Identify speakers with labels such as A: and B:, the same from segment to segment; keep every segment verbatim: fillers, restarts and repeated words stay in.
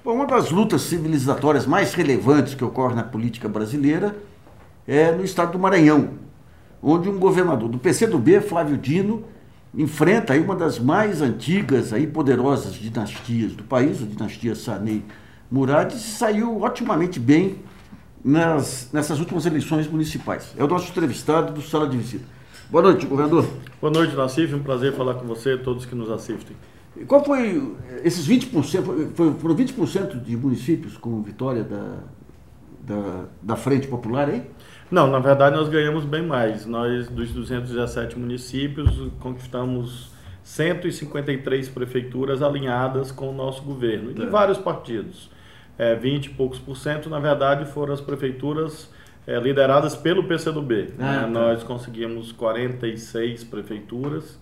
A: Bom, uma das lutas civilizatórias mais relevantes que ocorre na política brasileira é no estado do Maranhão, onde um governador do P C do B, Flávio Dino, enfrenta aí uma das mais antigas e poderosas dinastias do país, a dinastia Sarney Murad, e saiu otimamente bem nas, nessas últimas eleições municipais. É o nosso entrevistado do Sala de Visita. Boa noite, governador.
B: Boa noite, Nassif. Um prazer falar com você e todos que nos assistem.
A: Qual foi esses vinte por cento? Foi, foram vinte por cento de municípios com vitória da, da, da Frente Popular aí?
B: Não, na verdade nós ganhamos bem mais. Nós, dos duzentos e dezessete municípios, conquistamos cento e cinquenta e três prefeituras alinhadas com o nosso governo, de vários partidos. É, vinte e poucos por cento, na verdade, foram as prefeituras é, lideradas pelo P C do B. Ah, né? Tá. Nós conseguimos quarenta e seis prefeituras.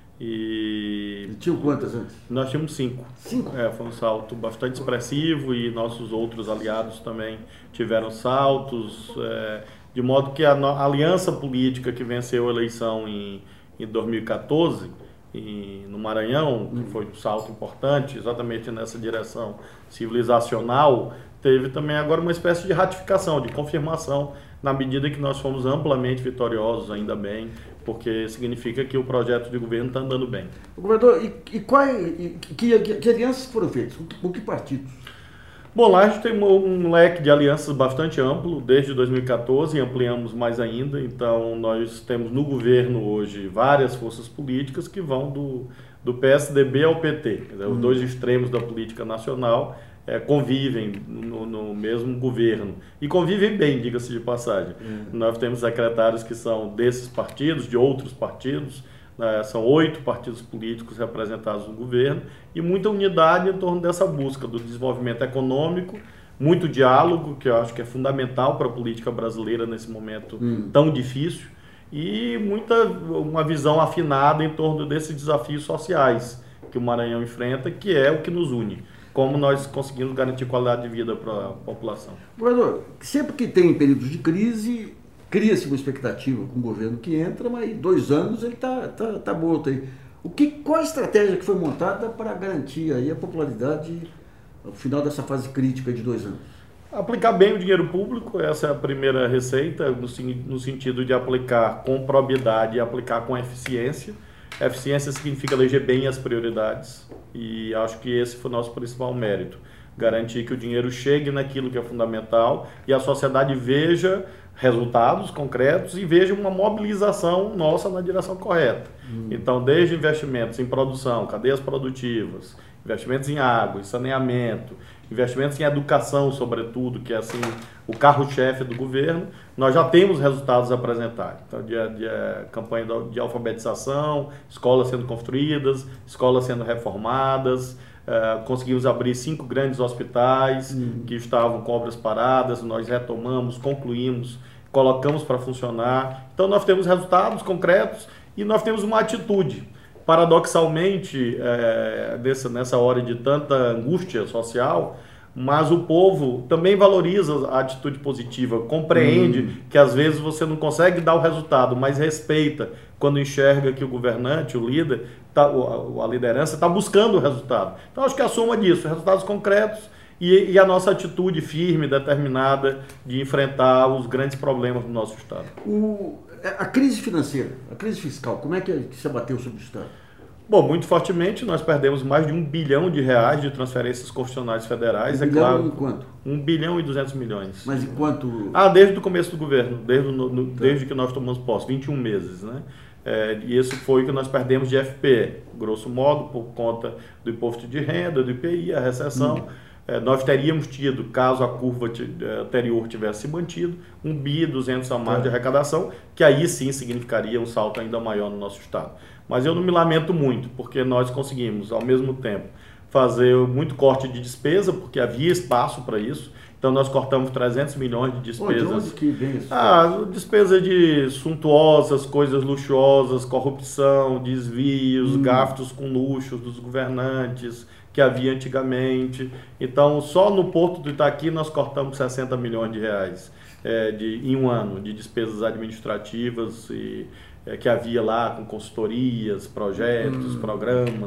B: E,
A: e tinham quantas antes?
B: Nós tínhamos cinco.
A: Cinco?
B: É, foi um salto bastante expressivo e nossos outros aliados também tiveram saltos, é, de modo que a, no, a aliança política que venceu a eleição em, em dois mil e quatorze, em, no Maranhão, que foi um salto importante exatamente nessa direção civilizacional, teve também agora uma espécie de ratificação, de confirmação, na medida que nós fomos amplamente vitoriosos, ainda bem, porque significa que o projeto de governo está andando bem.
A: Governador, e, e, qual, e que, que, que alianças foram feitas? Com que, com que partidos?
B: Bom, lá a gente tem um, um leque de alianças bastante amplo, desde dois mil e quatorze, e ampliamos mais ainda. Então, nós temos no governo hoje várias forças políticas que vão do, do P S D B ao P T. Quer dizer, hum. Os dois extremos da política nacional é, convivem no, no mesmo governo. E convivem bem, diga-se de passagem. Hum. Nós temos secretários que são desses partidos, de outros partidos. Né, são oito partidos políticos representados no governo e muita unidade em torno dessa busca do desenvolvimento econômico, muito diálogo, que eu acho que é fundamental para a política brasileira nesse momento hum. tão difícil, e muita, uma visão afinada em torno desses desafios sociais que o Maranhão enfrenta, que é o que nos une, como nós conseguimos garantir qualidade de vida para a população.
A: Governador, sempre que tem períodos de crise, cria-se uma expectativa com o governo que entra, mas em dois anos ele está tá, tá morto aí. O que, qual a estratégia que foi montada para garantir aí a popularidade ao final dessa fase crítica de dois anos?
B: Aplicar bem o dinheiro público, essa é a primeira receita, no, no sentido de aplicar com probidade e aplicar com eficiência. Eficiência significa eleger bem as prioridades e acho que esse foi o nosso principal mérito. Garantir que o dinheiro chegue naquilo que é fundamental e a sociedade veja resultados concretos e veja uma mobilização nossa na direção correta. Hum. Então, desde investimentos em produção, cadeias produtivas, investimentos em água, em saneamento, investimentos em educação, sobretudo, que é assim o carro-chefe do governo, nós já temos resultados a apresentar. Então, de, de, de campanha de alfabetização, escolas sendo construídas, escolas sendo reformadas. Uh, conseguimos abrir cinco grandes hospitais uhum. que estavam com obras paradas, nós retomamos, concluímos, colocamos para funcionar. Então nós temos resultados concretos e nós temos uma atitude. Paradoxalmente, é, nessa, nessa hora de tanta angústia social, mas o povo também valoriza a atitude positiva, compreende uhum. que às vezes você não consegue dar o resultado, mas respeita quando enxerga que o governante, o líder, tá, a liderança está buscando o resultado. Então acho que a soma disso, resultados concretos e, e a nossa atitude firme, determinada de enfrentar os grandes problemas do nosso Estado.
A: O, a crise financeira, a crise fiscal, como é que se abateu sobre o Estado?
B: Bom, muito fortemente, nós perdemos mais de um bilhão de reais de transferências constitucionais federais,
A: um
B: é
A: bilhão
B: claro.
A: Em quanto?
B: Um bilhão e duzentos milhões.
A: Mas em quanto?
B: Ah, desde o começo do governo, desde, no, no, tá. desde que nós tomamos posse, vinte e um meses, né? É, e isso foi o que nós perdemos de F P E, grosso modo, por conta do imposto de renda, do I P I, a recessão. Hum. É, nós teríamos tido, caso a curva anterior tivesse se mantido, um bi duzentos a mais tá. de arrecadação, que aí sim significaria um salto ainda maior no nosso Estado. Mas eu não me lamento muito, porque nós conseguimos, ao mesmo tempo, fazer muito corte de despesa, porque havia espaço para isso. Então, nós cortamos trezentos milhões de despesas.
A: Pô, de onde que vem isso?
B: Ah, despesa de suntuosas, coisas luxuosas, corrupção, desvios, hum. gastos com luxos dos governantes, que havia antigamente. Então, só no Porto do Itaqui nós cortamos sessenta milhões de reais é, de, em um ano de despesas administrativas e, é, que havia lá com consultorias, projetos, hum. programas.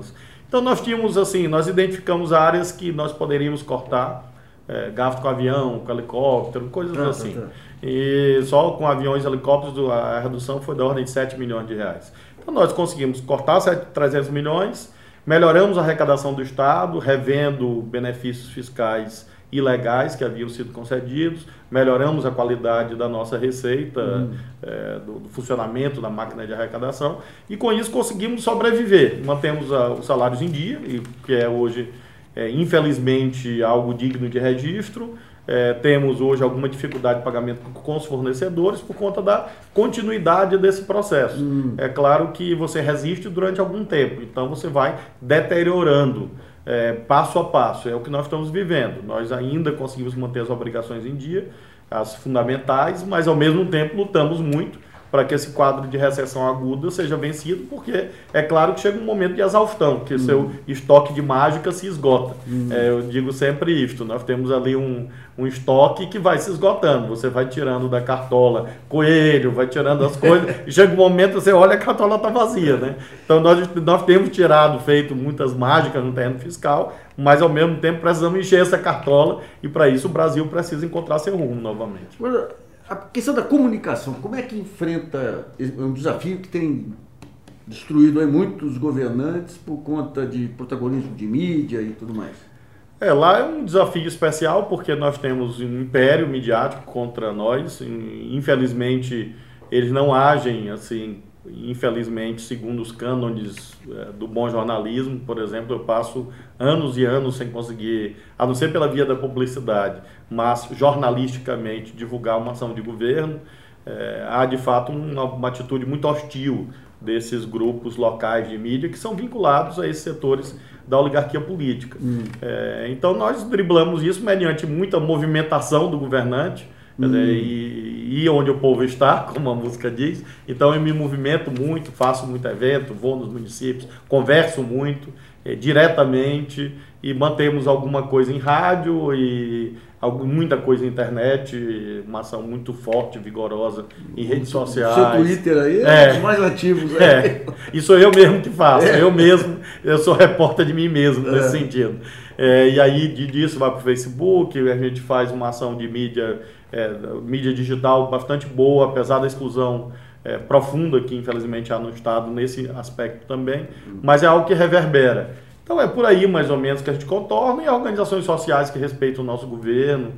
B: Então nós tínhamos assim, nós identificamos áreas que nós poderíamos cortar, é, gasto com avião, com helicóptero, coisas
A: ah,
B: assim.
A: Tá, tá.
B: E só com aviões e helicópteros a redução foi da ordem de sete milhões de reais. Então nós conseguimos cortar trezentos milhões, melhoramos a arrecadação do Estado, revendo benefícios fiscais ilegais que haviam sido concedidos, melhoramos a qualidade da nossa receita, hum. é, do, do funcionamento da máquina de arrecadação, e com isso conseguimos sobreviver. Mantemos a, os salários em dia, e, que é hoje, é, infelizmente, algo digno de registro. É, temos hoje alguma dificuldade de pagamento com os fornecedores por conta da continuidade desse processo. Hum. É claro que você resiste durante algum tempo, então você vai deteriorando é, passo a passo. É o que nós estamos vivendo. Nós ainda conseguimos manter as obrigações em dia, as fundamentais, mas ao mesmo tempo lutamos muito para que esse quadro de recessão aguda seja vencido, porque é claro que chega um momento de exaustão, que o hum. seu estoque de mágica se esgota. Hum. É, eu digo sempre isto, nós temos ali um, um estoque que vai se esgotando, você vai tirando da cartola coelho, vai tirando as coisas, e chega um momento você olha, a cartola está vazia, né? Então nós, nós temos tirado, feito muitas mágicas no terreno fiscal, mas ao mesmo tempo precisamos encher essa cartola, e para isso o Brasil precisa encontrar seu rumo novamente.
A: A questão da comunicação, como é que enfrenta, é um desafio que tem destruído aí muitos governantes por conta de protagonismo de mídia e tudo mais?
B: É, lá é um desafio especial porque nós temos um império midiático contra nós, infelizmente eles não agem assim, infelizmente, segundo os cânones é, do bom jornalismo. Por exemplo, eu passo anos e anos sem conseguir, a não ser pela via da publicidade, mas jornalisticamente divulgar uma ação de governo. É, há de fato uma, uma atitude muito hostil desses grupos locais de mídia que são vinculados a esses setores da oligarquia política. Hum. É, então nós driblamos isso mediante muita movimentação do governante, hum. é, e ir onde o povo está, como a música diz. Então eu me movimento muito, faço muito evento, vou nos municípios, converso muito, é, diretamente, e mantemos alguma coisa em rádio e algum, muita coisa na internet, uma ação muito forte, vigorosa em redes sociais.
A: O seu Twitter aí é, é os mais ativos. Aí.
B: É, e sou eu mesmo que faço, é. eu mesmo, eu sou repórter de mim mesmo, nesse é. sentido. É, e aí disso vai para o Facebook, a gente faz uma ação de mídia, é, mídia digital bastante boa, apesar da exclusão é, profunda que infelizmente há no Estado nesse aspecto também, mas é algo que reverbera. Então é por aí mais ou menos que a gente contorna, e organizações sociais que respeitam o nosso governo,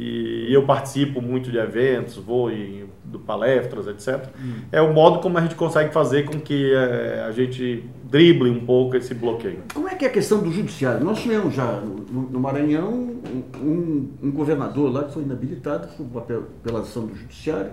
B: e eu participo muito de eventos, vou em do palestras, etcétera. Hum. É o modo como a gente consegue fazer com que é, a gente drible um pouco esse bloqueio.
A: Como é que é a questão do judiciário? Nós tivemos já no, no Maranhão um, um governador lá que foi inabilitado por papel, pela ação do judiciário,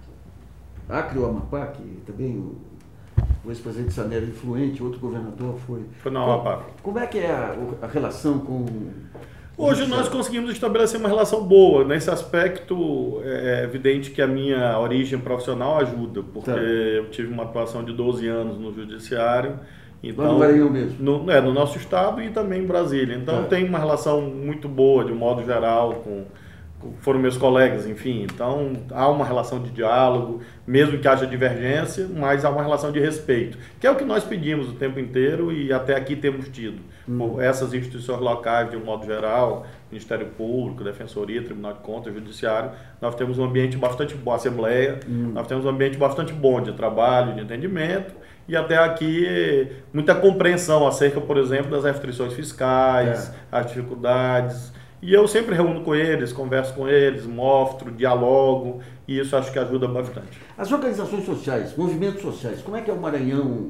A: Acre ou Amapá, que também o, o ex-presidente Saner influente, outro governador foi...
B: Foi no Amapá.
A: Como, como é que é a, a relação com...
B: Hoje nós conseguimos estabelecer uma relação boa. Nesse aspecto, é evidente que a minha origem profissional ajuda, porque tá. eu tive uma atuação de doze anos no judiciário. Então,
A: lá no Maranhão mesmo?
B: No, é, no nosso estado e também em Brasília. Então, tá. tem uma relação muito boa, de um modo geral, com... foram meus colegas, enfim. Então, há uma relação de diálogo, mesmo que haja divergência, mas há uma relação de respeito, que é o que nós pedimos o tempo inteiro e até aqui temos tido. Hum. Por essas instituições locais, de um modo geral, Ministério Público, Defensoria, Tribunal de Contas, Judiciário, nós temos um ambiente bastante bom, Assembleia, hum. nós temos um ambiente bastante bom de trabalho, de entendimento, e até aqui muita compreensão acerca, por exemplo, das restrições fiscais, é. as dificuldades. E eu sempre reúno com eles, converso com eles, mostro, dialogo, e isso acho que ajuda bastante.
A: As organizações sociais, movimentos sociais, como é que é o Maranhão?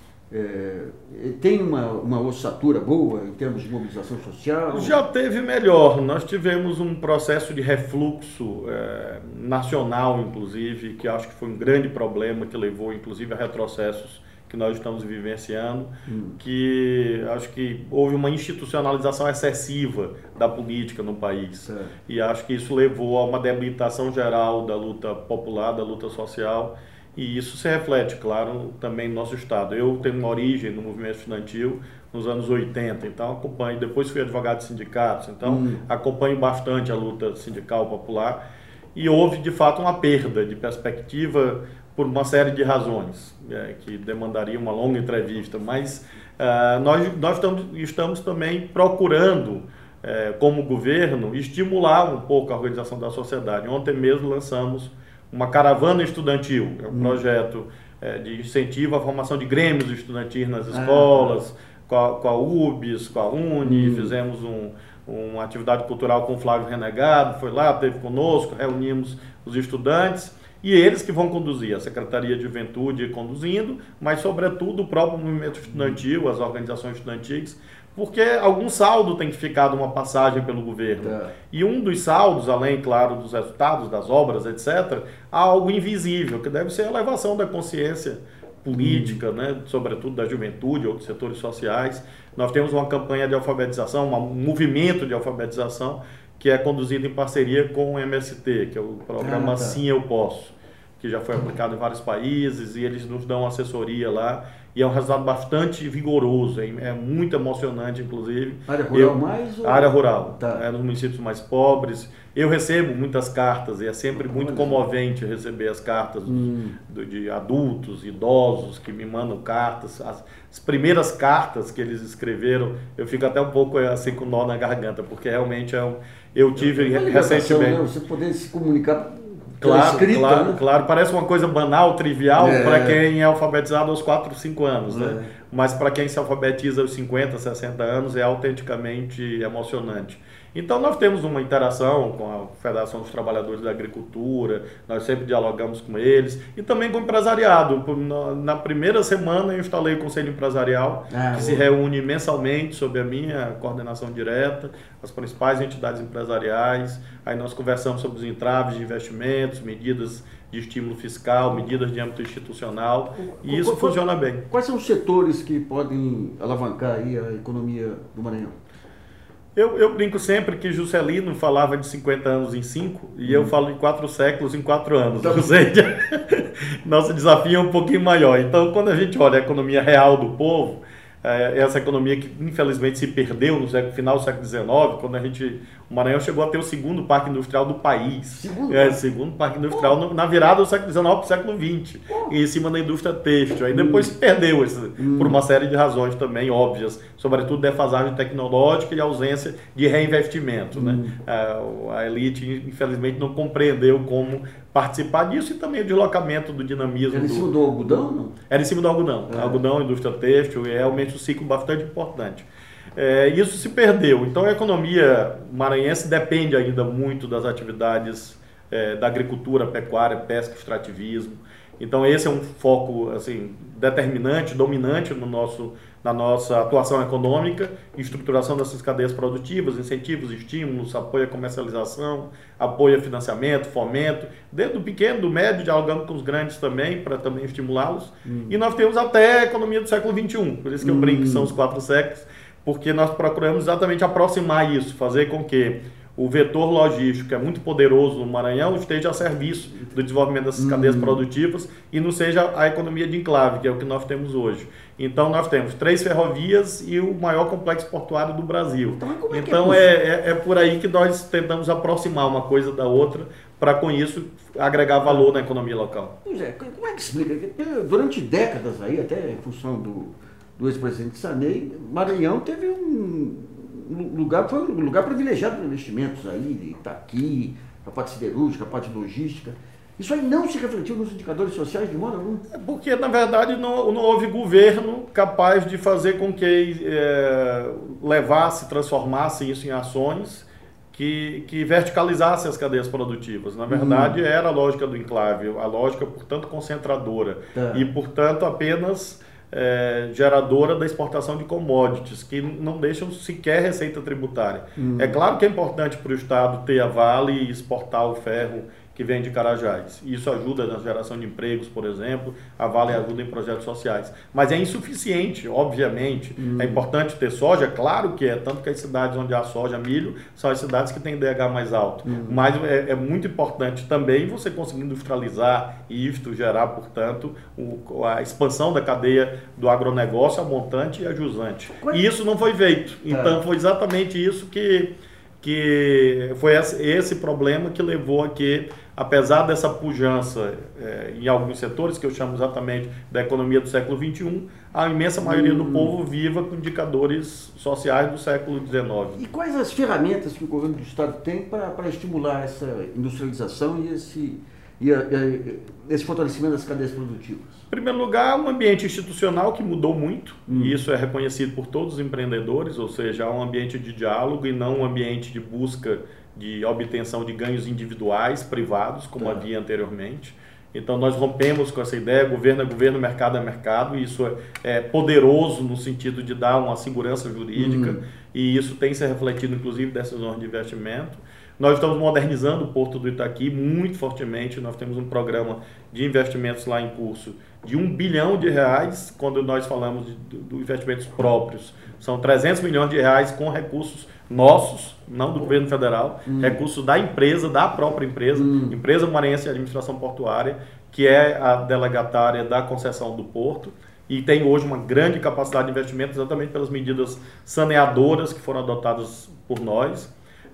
A: É, tem uma, uma ossatura boa em termos de mobilização social?
B: Já teve melhor. Nós tivemos um processo de refluxo é, nacional, inclusive, que acho que foi um grande problema, que levou, inclusive, a retrocessos que nós estamos vivenciando, hum. que acho que houve uma institucionalização excessiva da política no país. É. E acho que isso levou a uma debilitação geral da luta popular, da luta social, e isso se reflete, claro, também no nosso estado. Eu tenho uma origem no movimento estudantil nos anos oitenta, então acompanho, depois fui advogado de sindicatos, então hum. acompanho bastante a luta sindical popular, e houve de fato uma perda de perspectiva por uma série de razões, é, que demandaria uma longa entrevista, mas Uh, nós nós estamos, estamos também procurando, eh, como governo, estimular um pouco a organização da sociedade. Ontem mesmo lançamos uma caravana estudantil, é um hum. projeto eh, de incentivo à formação de grêmios estudantis nas escolas, ah, tá. com, a, com a U B S, com a Uni, hum. fizemos um, uma atividade cultural com o Flávio Renegado, foi lá, esteve conosco, reunimos os estudantes. E eles que vão conduzir, a Secretaria de Juventude conduzindo, mas sobretudo o próprio movimento estudantil, as organizações estudantis, porque algum saldo tem que ficar de uma passagem pelo governo. Tá. E um dos saldos, além, claro, dos resultados, das obras, etcétera, há algo invisível, que deve ser a elevação da consciência política, hum. né, sobretudo da juventude, outros setores sociais. Nós temos uma campanha de alfabetização, um movimento de alfabetização, que é conduzido em parceria com o M S T, que é o programa ah, tá. Sim Eu Posso, que já foi aplicado em vários países, e eles nos dão assessoria lá, e é um resultado bastante vigoroso, é, é muito emocionante, inclusive.
A: Área rural eu, mais? Ou...
B: Área rural,
A: tá.
B: é, nos municípios mais pobres. Eu recebo muitas cartas, e é sempre muito comovente receber as cartas hum. do, de adultos, idosos, que me mandam cartas. As, as primeiras cartas que eles escreveram, eu fico até um pouco assim com nó na garganta, porque realmente é um, eu tive é recentemente...
A: Né? Você poder se comunicar...
B: Claro,
A: escrita,
B: claro,
A: né?
B: claro. Parece uma coisa banal, trivial,
A: é.
B: para quem é alfabetizado aos quatro, cinco anos,
A: é.
B: né? Mas para quem se alfabetiza aos cinquenta, sessenta anos é autenticamente emocionante. Então nós temos uma interação com a Federação dos Trabalhadores da Agricultura, nós sempre dialogamos com eles e também com o empresariado. Na primeira semana eu instalei o Conselho Empresarial, ah, que boa. se reúne mensalmente sob a minha coordenação direta, as principais entidades empresariais. Aí nós conversamos sobre os entraves de investimentos, medidas de estímulo fiscal, medidas de âmbito institucional, e isso
A: qual,
B: funciona bem.
A: Quais são os setores que podem alavancar aí a economia do Maranhão?
B: Eu, eu brinco sempre que Juscelino falava de cinquenta anos em cinco, e hum. eu falo de quatro séculos em quatro anos. Então, ou seja, nosso desafio é um pouquinho maior. Então, quando a gente olha a economia real do povo, é, essa economia que infelizmente se perdeu no século, final do século dezenove, quando a gente, o Maranhão chegou a ter o segundo parque industrial do país.
A: Segundo,
B: é, segundo parque industrial no, na virada do século dezenove para o século vinte, em cima da indústria têxtil. Aí depois hum. se perdeu esse, hum. por uma série de razões também óbvias, sobretudo defasagem tecnológica e ausência de reinvestimento. Hum. Né? A, a elite, infelizmente, não compreendeu como participar disso, e também o deslocamento do dinamismo.
A: Era em cima do, do algodão, não?
B: Era em cima do algodão. É. Algodão, indústria têxtil, é realmente um ciclo bastante importante. É, isso se perdeu. Então a economia maranhense depende ainda muito das atividades é, da agricultura, pecuária, pesca, extrativismo. Então esse é um foco assim, determinante, dominante no nosso, na nossa atuação econômica, estruturação dessas cadeias produtivas, incentivos, estímulos, apoio à comercialização, apoio a financiamento, fomento, desde o pequeno, do médio, dialogando com os grandes também, para também estimulá-los. Hum. E nós temos até a economia do século vinte e um, por isso que eu hum. brinco que são os quatro séculos, porque nós procuramos exatamente aproximar isso, fazer com que o vetor logístico, que é muito poderoso no Maranhão, esteja a serviço do desenvolvimento dessas hum. cadeias produtivas e não seja a economia de enclave, que é o que nós temos hoje. Então, nós temos três ferrovias e o maior complexo portuário do Brasil.
A: Então, como é,
B: então
A: é,
B: é, é, é por aí que nós tentamos aproximar uma coisa da outra, para com isso agregar valor na economia local.
A: Pois é, como é que explica? Durante décadas aí, até em função do, do ex-presidente Sarney, Maranhão teve um lugar, foi um lugar privilegiado para investimentos aí, Itaqui, a parte siderúrgica, a parte logística. Isso aí não se refletiu nos indicadores sociais de modo algum?
B: É porque, na verdade, não, não houve governo capaz de fazer com que é, levasse, transformasse isso em ações que, que verticalizasse as cadeias produtivas. Na verdade, hum. era a lógica do enclave, a lógica, portanto, concentradora. Tá. E, portanto, apenas é, geradora da exportação de commodities, que não deixam sequer receita tributária. Hum. É claro que é importante para o Estado ter a Vale e exportar o ferro que vem de Carajás. Isso ajuda na geração de empregos, por exemplo, a Vale ajuda em projetos sociais. Mas é insuficiente, obviamente. Hum. É importante ter soja, claro que é, tanto que as cidades onde há soja, milho, são as cidades que têm D H mais alto. Hum. Mas é, é muito importante também você conseguir industrializar e isto gerar, portanto, o, a expansão da cadeia do agronegócio, a montante e a jusante. Quando... E isso não foi feito. Então, é. foi exatamente isso que que foi esse problema que levou a que, apesar dessa pujança é, em alguns setores, que eu chamo exatamente da economia do século vinte e um, a imensa maioria hum. do povo viva com indicadores sociais do século dezenove.
A: E quais as ferramentas que o governo do Estado tem para estimular essa industrialização e esse, e, e, esse fortalecimento das cadeias produtivas?
B: Em primeiro lugar, um ambiente institucional que mudou muito, hum. e isso é reconhecido por todos os empreendedores, ou seja, é um ambiente de diálogo e não um ambiente de busca de obtenção de ganhos individuais, privados, como tá. havia anteriormente. Então, nós rompemos com essa ideia, governo é governo, mercado é mercado, e isso é, é poderoso no sentido de dar uma segurança jurídica, hum. e isso tem se refletido, inclusive, dessas zonas de investimento. Nós estamos modernizando o Porto do Itaqui muito fortemente, nós temos um programa de investimentos lá em curso de um bilhão de reais, quando nós falamos de, de, de investimentos próprios. São trezentos milhões de reais com recursos nossos, não do governo federal, hum. recursos da empresa, da própria empresa, hum. Empresa Maranhense de Administração Portuária, que é a delegatária da concessão do porto, e tem hoje uma grande capacidade de investimento exatamente pelas medidas saneadoras que foram adotadas por nós.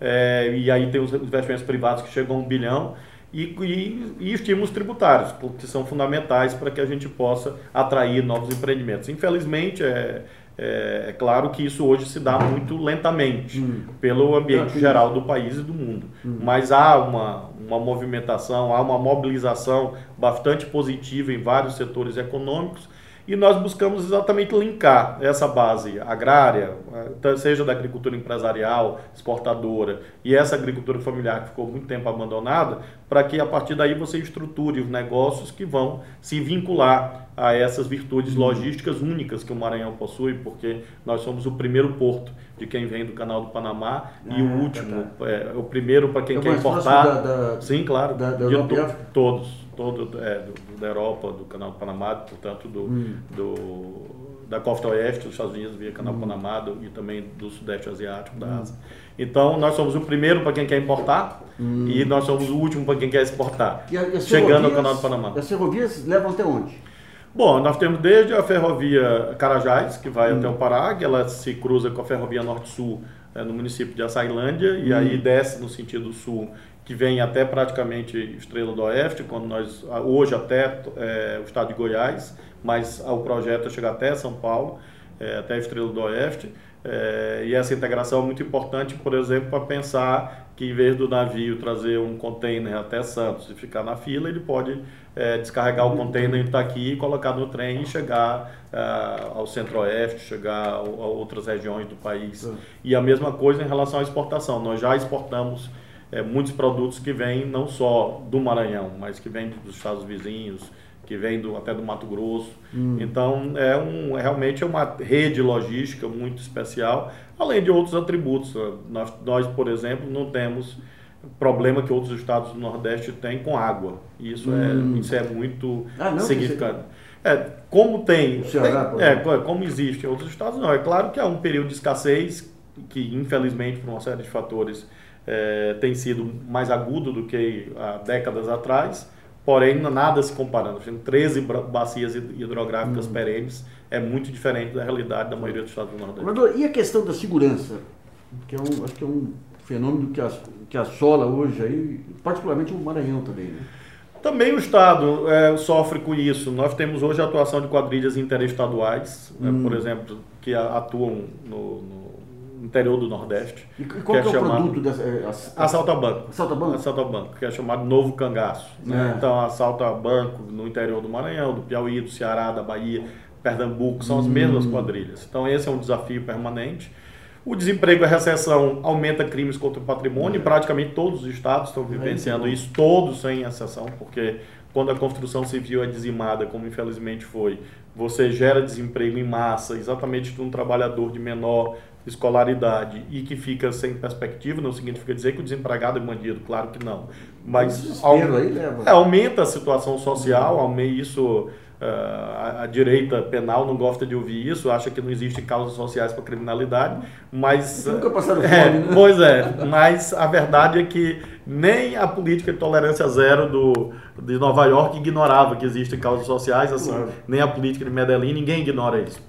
B: É, e aí tem os investimentos privados que chegam a um bilhão e, e, e estímulos tributários, que são fundamentais para que a gente possa atrair novos empreendimentos. Infelizmente, é, é, é claro que isso hoje se dá muito lentamente hum. pelo ambiente ah, geral do país e do mundo, hum. mas há uma, uma movimentação, há uma mobilização bastante positiva em vários setores econômicos. E nós buscamos exatamente linkar essa base agrária, seja da agricultura empresarial, exportadora, e essa agricultura familiar que ficou muito tempo abandonada, para que a partir daí você estruture os negócios que vão se vincular a essas virtudes logísticas únicas que o Maranhão possui, porque nós somos o primeiro porto de quem vem do Canal do Panamá ah, e o último, tá, tá. É, o primeiro para quem é quer importar. Da, da, Sim, claro.
A: Da, da Europa,
B: to, todos. Todo, é, do, da Europa, do Canal do Panamá, portanto, do, hum. do, da costa oeste dos Estados Unidos, via Canal hum. do Panamá, do, e também do Sudeste Asiático, da hum. Ásia. Então, nós somos o primeiro para quem quer importar hum. e nós somos o último para quem quer exportar,
A: e a, e
B: chegando ao Canal do Panamá.
A: As ferrovias levam até onde?
B: Bom, nós temos desde a ferrovia Carajás, que vai hum. até o Pará, que ela se cruza com a ferrovia Norte-Sul é, no município de Açailândia, hum. e aí desce no sentido sul, que vem até praticamente Estrela do Oeste, quando nós, hoje até é, o estado de Goiás, mas o projeto é chegar até São Paulo, é, até Estrela do Oeste, é, e essa integração é muito importante, por exemplo, para pensar que em vez do navio trazer um container até Santos e ficar na fila, ele pode é, descarregar o container em Itaqui, colocar no trem e chegar uh, ao Centro-Oeste, chegar a, a outras regiões do país. Uhum. E a mesma coisa em relação à exportação, nós já exportamos É, muitos produtos que vêm não só do Maranhão, mas que vêm dos estados vizinhos, que vêm do, até do Mato Grosso. Hum. Então, é, um, é realmente uma rede logística muito especial, além de outros atributos. Nós, nós, por exemplo, não temos problema que outros estados do Nordeste têm com água. Isso, hum. é, isso é muito ah, não, significante. Você... É, como tem, Ceará, tem é, como existe em outros estados, não. É claro que há um período de escassez que, infelizmente, por uma série de fatores, É, tem sido mais agudo do que há décadas atrás, porém nada se comparando. treze bacias hidrográficas hum. perenes é muito diferente da realidade da maioria dos estados do Nordeste.
A: Governador, e a questão da segurança? Que é um, acho que é um fenômeno que, as, que assola hoje, aí, particularmente o Maranhão também, né?
B: Também o Estado é, sofre com isso. Nós temos hoje a atuação de quadrilhas interestaduais, hum. né, por exemplo, que atuam no, no interior do Nordeste.
A: E qual que é, que é o produto dessa... É,
B: assalta banco.
A: Assalta banco?
B: Assalta banco, que é chamado Novo Cangaço. Né? É. Então, assalta banco no interior do Maranhão, do Piauí, do Ceará, da Bahia, Pernambuco, são as hum. mesmas quadrilhas. Então, esse é um desafio permanente. O desemprego e a recessão aumenta crimes contra o patrimônio, é. e praticamente todos os estados estão vivenciando é. isso, todos sem exceção, porque quando a construção civil é dizimada, como infelizmente foi, você gera desemprego em massa, exatamente de um trabalhador de menor escolaridade e que fica sem perspectiva. Não significa dizer que o desempregado é bandido, claro que não, mas
A: ao, aí, né,
B: é, aumenta a situação social, aumenta isso. Uh, a, a direita penal não gosta de ouvir isso, acha que não existem causas sociais para criminalidade, mas
A: nunca passaram fome,
B: é,
A: né?
B: Pois é, mas a verdade é que nem a política de tolerância zero do, de Nova York ignorava que existem causas sociais, assim, claro. Nem a política de Medellín, ninguém ignora isso.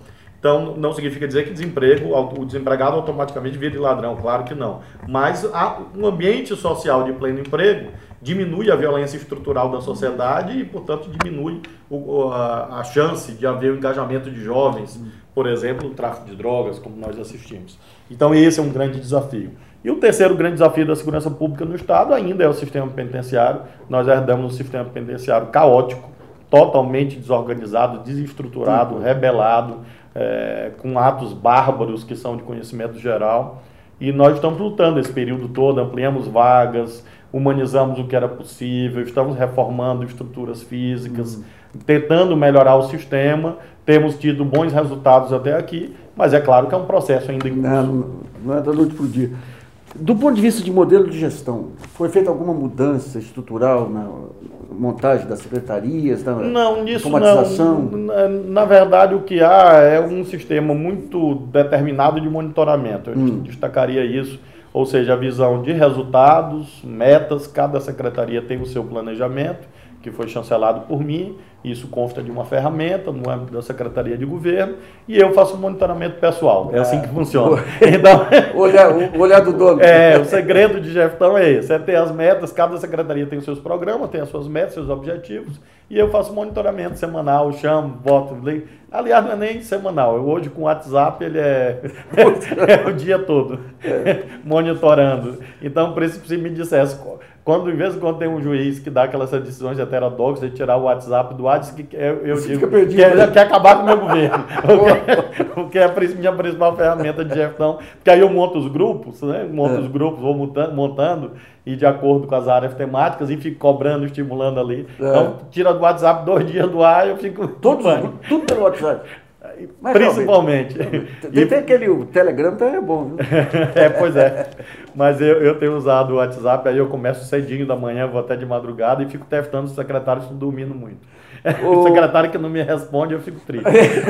B: Então, não significa dizer que desemprego, o desempregado automaticamente vira ladrão, claro que não. Mas um ambiente social de pleno emprego diminui a violência estrutural da sociedade e, portanto, diminui o, a, a chance de haver o engajamento de jovens, por exemplo, no tráfico de drogas, como nós assistimos. Então, esse é um grande desafio. E o terceiro grande desafio da segurança pública no Estado ainda é o sistema penitenciário. Nós herdamos um sistema penitenciário caótico, totalmente desorganizado, desestruturado, rebelado, é, com atos bárbaros que são de conhecimento geral. E nós estamos lutando esse período todo, ampliamos vagas, humanizamos o que era possível, estamos reformando estruturas físicas, uhum. tentando melhorar o sistema. Temos tido bons resultados até aqui, mas é claro que é um processo ainda em curso.
A: Não, não é da noite para o dia. Do ponto de vista de modelo de gestão, foi feita alguma mudança estrutural na montagem das secretarias, na
B: não, nisso
A: automatização?
B: Não. Na, na verdade, o que há é um sistema muito determinado de monitoramento. Eu hum. destacaria isso, ou seja, a visão de resultados, metas, cada secretaria tem o seu planejamento, que foi chancelado por mim, isso consta de uma ferramenta no âmbito da Secretaria de Governo, e eu faço um monitoramento pessoal, é assim que funciona. Então,
A: o, olhar, o olhar do dono.
B: É, o segredo de gestão é esse, é ter as metas, cada secretaria tem os seus programas, tem as suas metas, seus objetivos, e eu faço monitoramento semanal, chamo, boto, leio. Aliás, não é nem semanal, eu hoje com o WhatsApp ele é, é o dia todo, é. monitorando. Então, por isso, se me dissesse, quando, em vez de quando tem um juiz que dá aquelas decisões heterodoxas de tirar o WhatsApp do WhatsApp, que eu, eu digo que é, quer acabar com o meu governo. Porque é a minha principal ferramenta de gestão. Porque aí eu monto os grupos, né? monto é. os grupos, vou montando, montando, e de acordo com as áreas temáticas, e fico cobrando, estimulando ali. É. Então, tira do WhatsApp dois dias do ar, eu fico...
A: Tudo, tudo pelo WhatsApp.
B: Mas, principalmente.
A: Tem, tem aquele o Telegram, também é bom, viu?
B: É, pois é. Mas eu, eu tenho usado o WhatsApp, aí eu começo cedinho da manhã, vou até de madrugada e fico testando os secretários que estão dormindo muito. O, o secretário que não me responde, eu fico triste.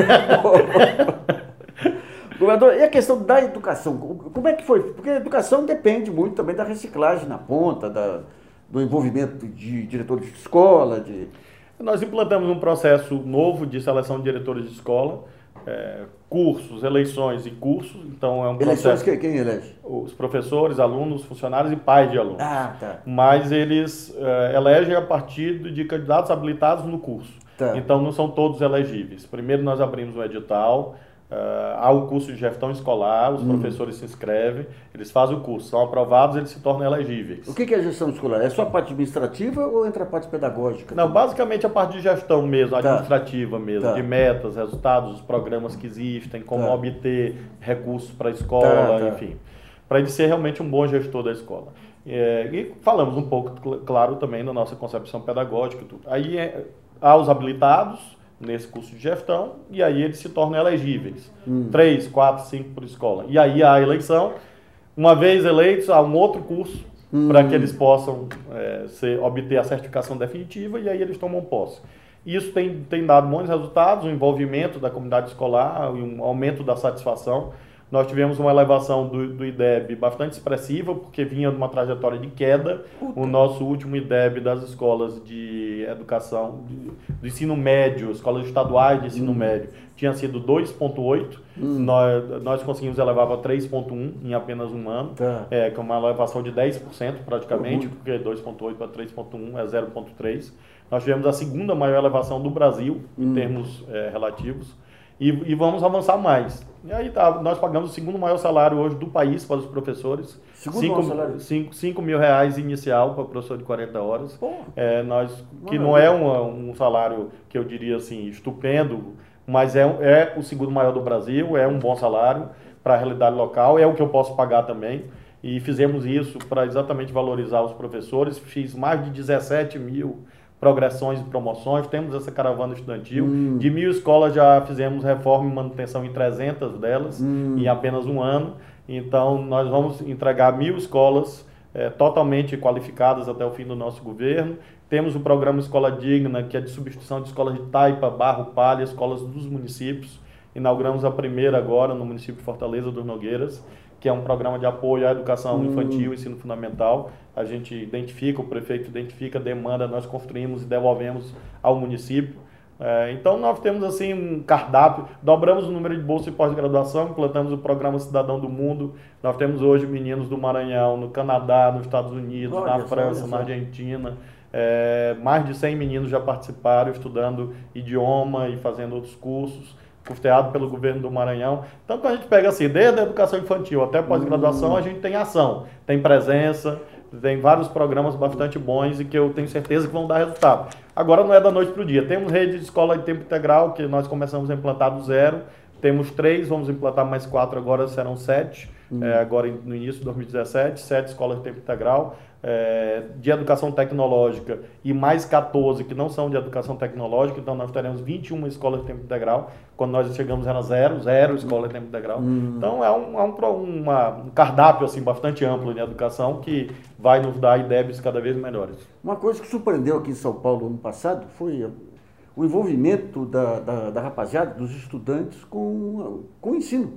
A: Governador, e a questão da educação? Como é que foi? Porque a educação depende muito também da reciclagem na ponta, da, do envolvimento de diretores de escola, de...
B: Nós implantamos um processo novo de seleção de diretores de escola, é, cursos, eleições e cursos. Então é um
A: eleições
B: processo...
A: quem elege?
B: Os professores, alunos, funcionários e pais de alunos.
A: Ah, tá.
B: Mas eles é, elegem a partir de candidatos habilitados no curso. Tá. Então não são todos elegíveis. Primeiro nós abrimos um edital. Uh, há o curso de gestão escolar, os hum. professores se inscrevem, eles fazem o curso, são aprovados, eles se tornam elegíveis.
A: O que é gestão escolar? É só a parte administrativa ou entra a parte pedagógica?
B: Não, basicamente a parte de gestão mesmo, administrativa tá. mesmo, tá. de metas, resultados, os programas que existem, como tá. obter recursos para a escola, tá, tá. enfim, para ele ser realmente um bom gestor da escola. É, e falamos um pouco, claro, também da nossa concepção pedagógica. Tudo. Aí é, há os habilitados nesse curso de gestão, e aí eles se tornam elegíveis. Hum. Três, quatro, cinco por escola. E aí há a eleição. Uma vez eleitos, há um outro curso hum. para que eles possam é, ser, obter a certificação definitiva, e aí eles tomam posse. Isso tem, tem dado bons resultados, o envolvimento da comunidade escolar, um aumento da satisfação. Nós tivemos uma elevação do, do I D E B bastante expressiva, porque vinha de uma trajetória de queda. Puta. O nosso último I D E B das escolas de educação, de, do ensino médio, escolas estaduais de ensino hum. médio, tinha sido dois vírgula oito. Hum. Nós, nós conseguimos elevar para três vírgula um em apenas um ano, tá. é, que é uma elevação de dez por cento praticamente, uhum. porque dois vírgula oito para três vírgula um é zero vírgula três. Nós tivemos a segunda maior elevação do Brasil, hum. em termos é, relativos. E, e vamos avançar mais. E aí tá, nós pagamos o segundo maior salário hoje do país para os professores.
A: Segundo maior salário?
B: cinco mil reais inicial para o professor de quarenta horas. É, nós, que não é um, um salário que eu diria assim, estupendo, mas é, é o segundo maior do Brasil, é um bom salário para a realidade local, é o que eu posso pagar também. E fizemos isso para exatamente valorizar os professores. Fiz mais de dezessete mil progressões e promoções, temos essa caravana estudantil, hum. de mil escolas já fizemos reforma e manutenção em trezentas delas, hum. em apenas um ano, então nós vamos entregar mil escolas é, totalmente qualificadas até o fim do nosso governo. Temos o programa Escola Digna, que é de substituição de escolas de Taipa, Barro, Palha, escolas dos municípios. Inauguramos a primeira agora no município de Fortaleza dos Nogueiras, que é um programa de apoio à educação hum. infantil, ensino fundamental. A gente identifica, o prefeito identifica a demanda, nós construímos e devolvemos ao município. É, então nós temos assim um cardápio, dobramos o número de bolsas de pós-graduação, implantamos o programa Cidadão do Mundo. Nós temos hoje meninos do Maranhão, no Canadá, nos Estados Unidos,
A: olha,
B: na França, na Argentina. É, mais de cem meninos já participaram, estudando idioma e fazendo outros cursos, custeado pelo governo do Maranhão. Então, quando a gente pega assim, desde a educação infantil até a pós-graduação, hum. a gente tem ação, tem presença, tem vários programas bastante bons e que eu tenho certeza que vão dar resultado. Agora não é da noite para o dia. Temos rede de escola de tempo integral, que nós começamos a implantar do zero. Temos três, vamos implantar mais quatro agora, serão sete. Hum. É, agora no início de dois mil e dezessete, sete escolas de tempo integral. É, de educação tecnológica e mais quatorze que não são de educação tecnológica, então nós teremos vinte e uma escolas de tempo integral. Quando nós chegamos era zero, zero escola de tempo integral. Hum. Então é, um, é um, uma, um cardápio assim, bastante amplo de educação que vai nos dar I D E Bs cada vez melhores.
A: Uma coisa que surpreendeu aqui em São Paulo ano passado foi o envolvimento da, da, da rapaziada, dos estudantes com, com o ensino.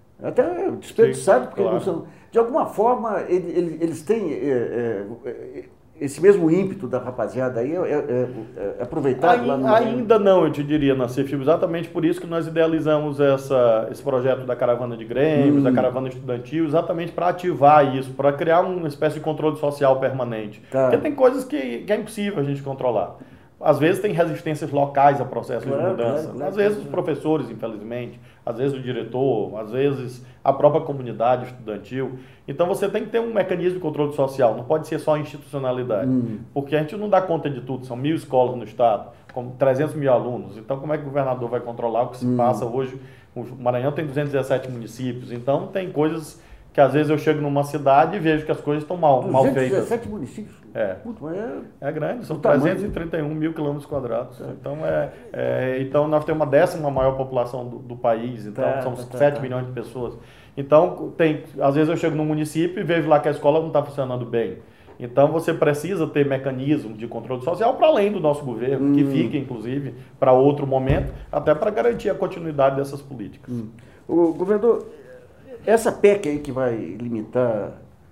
A: Até desperdiçado, porque claro. Eles não são, de alguma forma eles, eles têm é, é, esse mesmo ímpeto da rapaziada aí, é, é, é aproveitado
B: ainda,
A: lá no...
B: Ainda não, eu te diria, na Cefib, exatamente por isso que nós idealizamos essa, esse projeto da caravana de grêmios, hum. da caravana estudantil, exatamente para ativar isso, para criar uma espécie de controle social permanente. Tá. Porque tem coisas que, que é impossível a gente controlar. Às vezes tem resistências locais a processos claro, de mudança. Claro, claro, às vezes claro. Os professores, infelizmente, às vezes o diretor, às vezes a própria comunidade estudantil. Então você tem que ter um mecanismo de controle social, não pode ser só institucionalidade. Hum. Porque a gente não dá conta de tudo, são mil escolas no estado, com trezentos mil alunos. Então como é que o governador vai controlar o que se hum. passa hoje? O Maranhão tem duzentos e dezessete municípios, então tem coisas que às vezes eu chego numa cidade e vejo que as coisas estão mal, mal feitas.
A: duzentos e dezessete municípios?
B: É.
A: Puta, mas é...
B: é grande, são trezentos e trinta e um mil quilômetros quadrados. É. Então, é, é, então nós temos uma décima maior população do, do país, então tá, são tá, sete tá. milhões de pessoas. Então, tem, às vezes eu chego num município e vejo lá que a escola não está funcionando bem. Então você precisa ter mecanismos de controle social para além do nosso governo, hum. que fica inclusive para outro momento, até para garantir a continuidade dessas políticas.
A: Hum. O governador... Essa P E C aí que vai limitar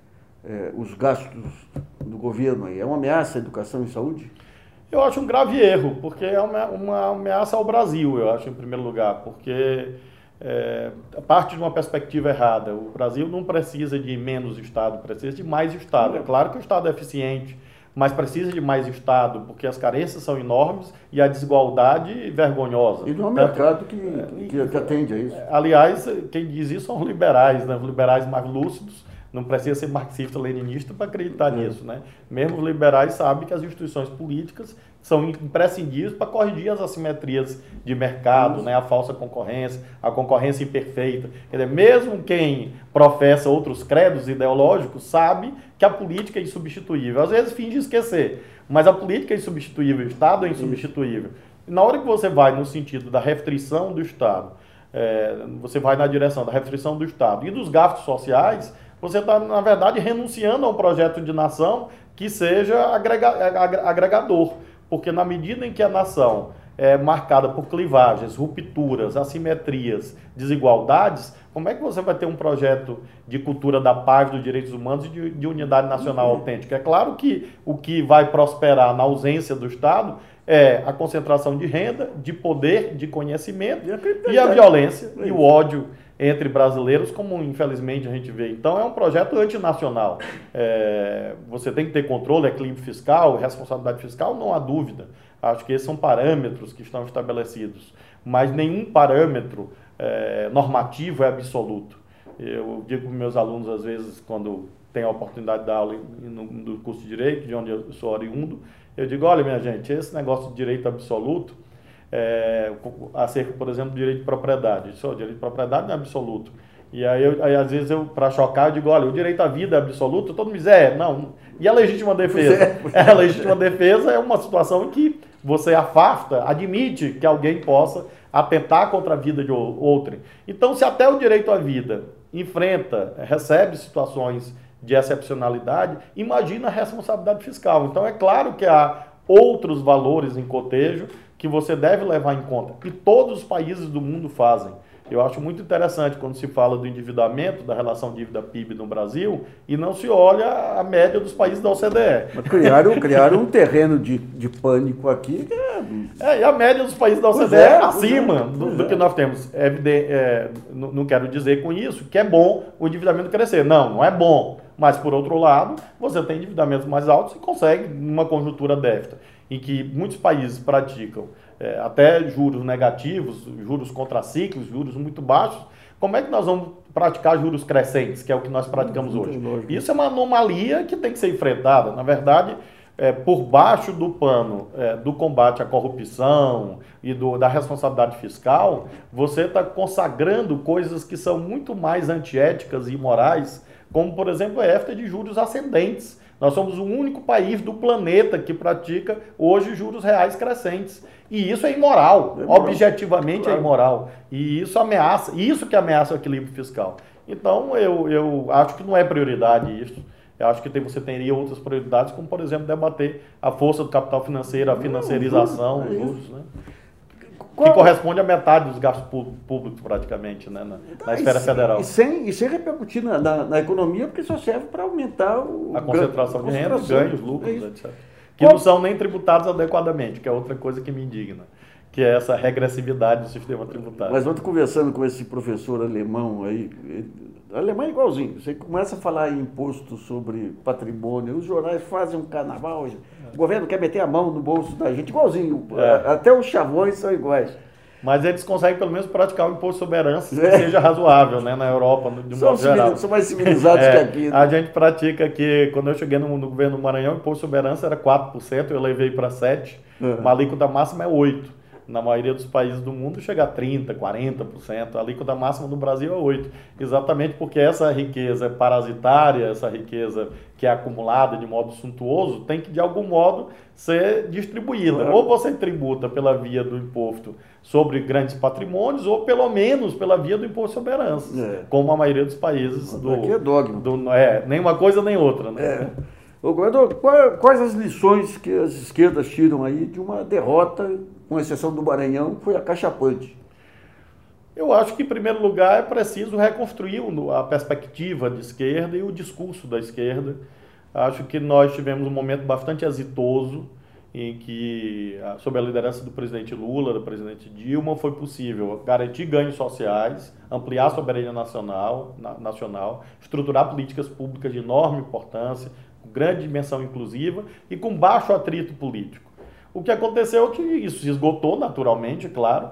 A: é, os gastos do governo aí, é uma ameaça à educação e saúde?
B: Eu acho um grave erro, porque é uma, uma ameaça ao Brasil, eu acho, em primeiro lugar, porque é, parte de uma perspectiva errada. O Brasil não precisa de menos Estado, precisa de mais Estado. É claro que o Estado é eficiente, mas precisa de mais Estado, porque as carências são enormes e a desigualdade vergonhosa.
A: E não é um mercado que, que, que atende a isso.
B: Aliás, quem diz isso são os liberais, né? Os liberais mais lúcidos, não precisa ser marxista-leninista para acreditar é. nisso. Né? Mesmo os liberais sabem que as instituições políticas são imprescindíveis para corrigir as assimetrias de mercado, né? A falsa concorrência, a concorrência imperfeita. Quer dizer, mesmo quem professa outros credos ideológicos sabe que a política é insubstituível. Às vezes finge esquecer, mas a política é insubstituível, o Estado é insubstituível. E na hora que você vai no sentido da restrição do Estado, é, você vai na direção da restrição do Estado e dos gastos sociais, você está, na verdade, renunciando a um projeto de nação que seja agrega, agregador. Porque na medida em que a nação é marcada por clivagens, rupturas, assimetrias, desigualdades, como é que você vai ter um projeto de cultura da paz, dos direitos humanos e de, de unidade nacional uhum. autêntica? É claro que o que vai prosperar na ausência do Estado é a concentração de renda, de poder, de conhecimento e, e a violência é e o ódio entre brasileiros, como infelizmente a gente vê. Então é um projeto antinacional. É, você tem que ter controle, equilíbrio fiscal, responsabilidade fiscal, não há dúvida. Acho que esses são parâmetros que estão estabelecidos. Mas nenhum parâmetro é, normativo é absoluto. Eu digo para os meus alunos, às vezes, quando tenho a oportunidade de dar aula no, no curso de Direito, de onde eu sou oriundo, eu digo, olha, minha gente, esse negócio de direito absoluto, É, acerca, por exemplo, do direito de propriedade. Isso, o direito de propriedade não é absoluto. E aí, eu, aí às vezes, eu para chocar, eu digo, olha, o direito à vida é absoluto? Todo mundo diz, é, não. E a legítima defesa? É, a legítima defesa é uma situação em que você afasta, admite que alguém possa atentar contra a vida de outrem. Então, se até o direito à vida enfrenta, recebe situações de excepcionalidade, imagina a responsabilidade fiscal. Então, é claro que há outros valores em cotejo que você deve levar em conta. E todos os países do mundo fazem. Eu acho muito interessante quando se fala do endividamento, da relação dívida-P I B no Brasil, e não se olha a média dos países da O C D E.
A: Mas criaram, criaram um terreno de, de pânico aqui que é
B: É, e a média dos países da O C D E é acima é, do, do que nós temos. É, é, não, não quero dizer com isso que é bom o endividamento crescer. Não, não é bom. Mas, por outro lado, você tem endividamentos mais altos e consegue, numa conjuntura desta, em que muitos países praticam é, até juros negativos, juros contracíclicos, juros muito baixos, como é que nós vamos praticar juros crescentes, que é o que nós praticamos hoje? Isso é uma anomalia que tem que ser enfrentada. Na verdade, é, por baixo do pano é, do combate à corrupção e do, da responsabilidade fiscal, você está consagrando coisas que são muito mais antiéticas e imorais, como, por exemplo, a E F T A de juros ascendentes. Nós somos o único país do planeta que pratica hoje juros reais crescentes. E isso é imoral, é objetivamente claro. É imoral. E isso ameaça, isso que ameaça o equilíbrio fiscal. Então, eu, eu acho que não é prioridade isso. Eu acho que tem, você teria outras prioridades, como, por exemplo, debater a força do capital financeiro, a financiarização, os juros, né? Que corresponde a metade dos gastos públicos, praticamente, né, na, então, na esfera
A: e,
B: federal.
A: E sem, e sem repercutir na, na, na economia, porque só serve para aumentar o,
B: a concentração
A: ganho,
B: de renda, ganhos, lucros, é etcétera. Que
A: Qual...
B: não são nem tributados adequadamente, que é outra coisa que me indigna, que é essa regressividade do sistema tributário.
A: Mas ontem, conversando com esse professor alemão aí, alemão é igualzinho, você começa a falar em imposto sobre patrimônio, os jornais fazem um carnaval, o governo quer meter a mão no bolso da gente, igualzinho, é. Até os chavões são iguais.
B: Mas eles conseguem pelo menos praticar o imposto sobre herança que é. seja razoável, né, na Europa, de um modo geral.
A: São mais civilizados
B: é,
A: que aqui. Né?
B: A gente pratica que, quando eu cheguei no, no governo do Maranhão, o imposto sobre herança era quatro por cento, eu levei para sete por cento, uhum. Uma alíquota máxima é oito por cento. Na maioria dos países do mundo chega a trinta por cento, quarenta por cento, a alíquota máxima no Brasil é oito por cento. Exatamente porque essa riqueza parasitária, essa riqueza que é acumulada de modo suntuoso, tem que de algum modo ser distribuída. Ou você tributa pela via do imposto sobre grandes patrimônios, ou pelo menos pela via do imposto sobre heranças, é. Como a maioria dos países do...
A: Aqui é dogma.
B: Do, é, nem uma coisa nem outra, né?
A: É. Ô, governador, quais as lições que as esquerdas tiram aí de uma derrota, com exceção do Maranhão, que foi acachapante?
B: Eu acho que, em primeiro lugar, é preciso reconstruir a perspectiva de esquerda e o discurso da esquerda. Acho que nós tivemos um momento bastante exitoso em que, sob a liderança do presidente Lula, do presidente Dilma, foi possível garantir ganhos sociais, ampliar a soberania nacional, na, nacional, estruturar políticas públicas de enorme importância, com grande dimensão inclusiva e com baixo atrito político. O que aconteceu é que isso se esgotou naturalmente, claro,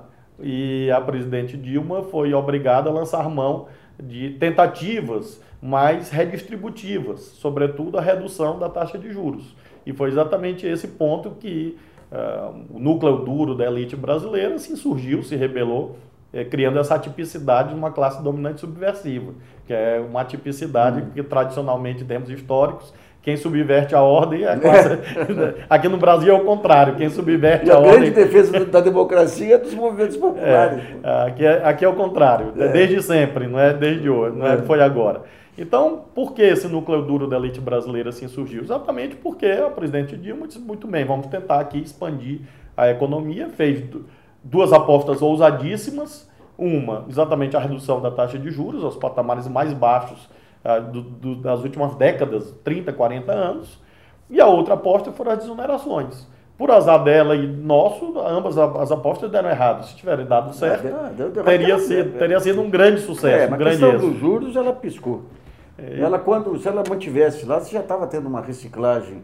B: e a presidente Dilma foi obrigada a lançar mão de tentativas mais redistributivas, sobretudo a redução da taxa de juros. E foi exatamente esse ponto que uh, o núcleo duro da elite brasileira se insurgiu, se rebelou, eh, criando essa atipicidade de uma classe dominante subversiva, que é uma atipicidade que tradicionalmente, em termos históricos, quem subverte a ordem é a classe... Aqui no Brasil é o contrário, quem subverte
A: e
B: a,
A: a
B: ordem...
A: A grande defesa da democracia é dos movimentos populares.
B: É, aqui, é, aqui é o contrário, é. Desde sempre, não é desde hoje, não é, foi agora. Então, por que esse núcleo duro da elite brasileira se insurgiu? Exatamente porque a presidente Dilma disse, muito bem, vamos tentar aqui expandir a economia, fez duas apostas ousadíssimas, uma, exatamente a redução da taxa de juros aos patamares mais baixos Do, do, das últimas décadas, trinta, quarenta anos, e a outra aposta foram as desonerações. Por azar dela e nosso, ambas as apostas deram errado. Se tivessem dado certo, é, deu, deu, teria, deu, sido, teria sido um grande sucesso,
A: é,
B: um grande
A: questão
B: êxito.
A: Dos juros, ela piscou. É. Ela, quando, se ela mantivesse lá, você já estava tendo uma reciclagem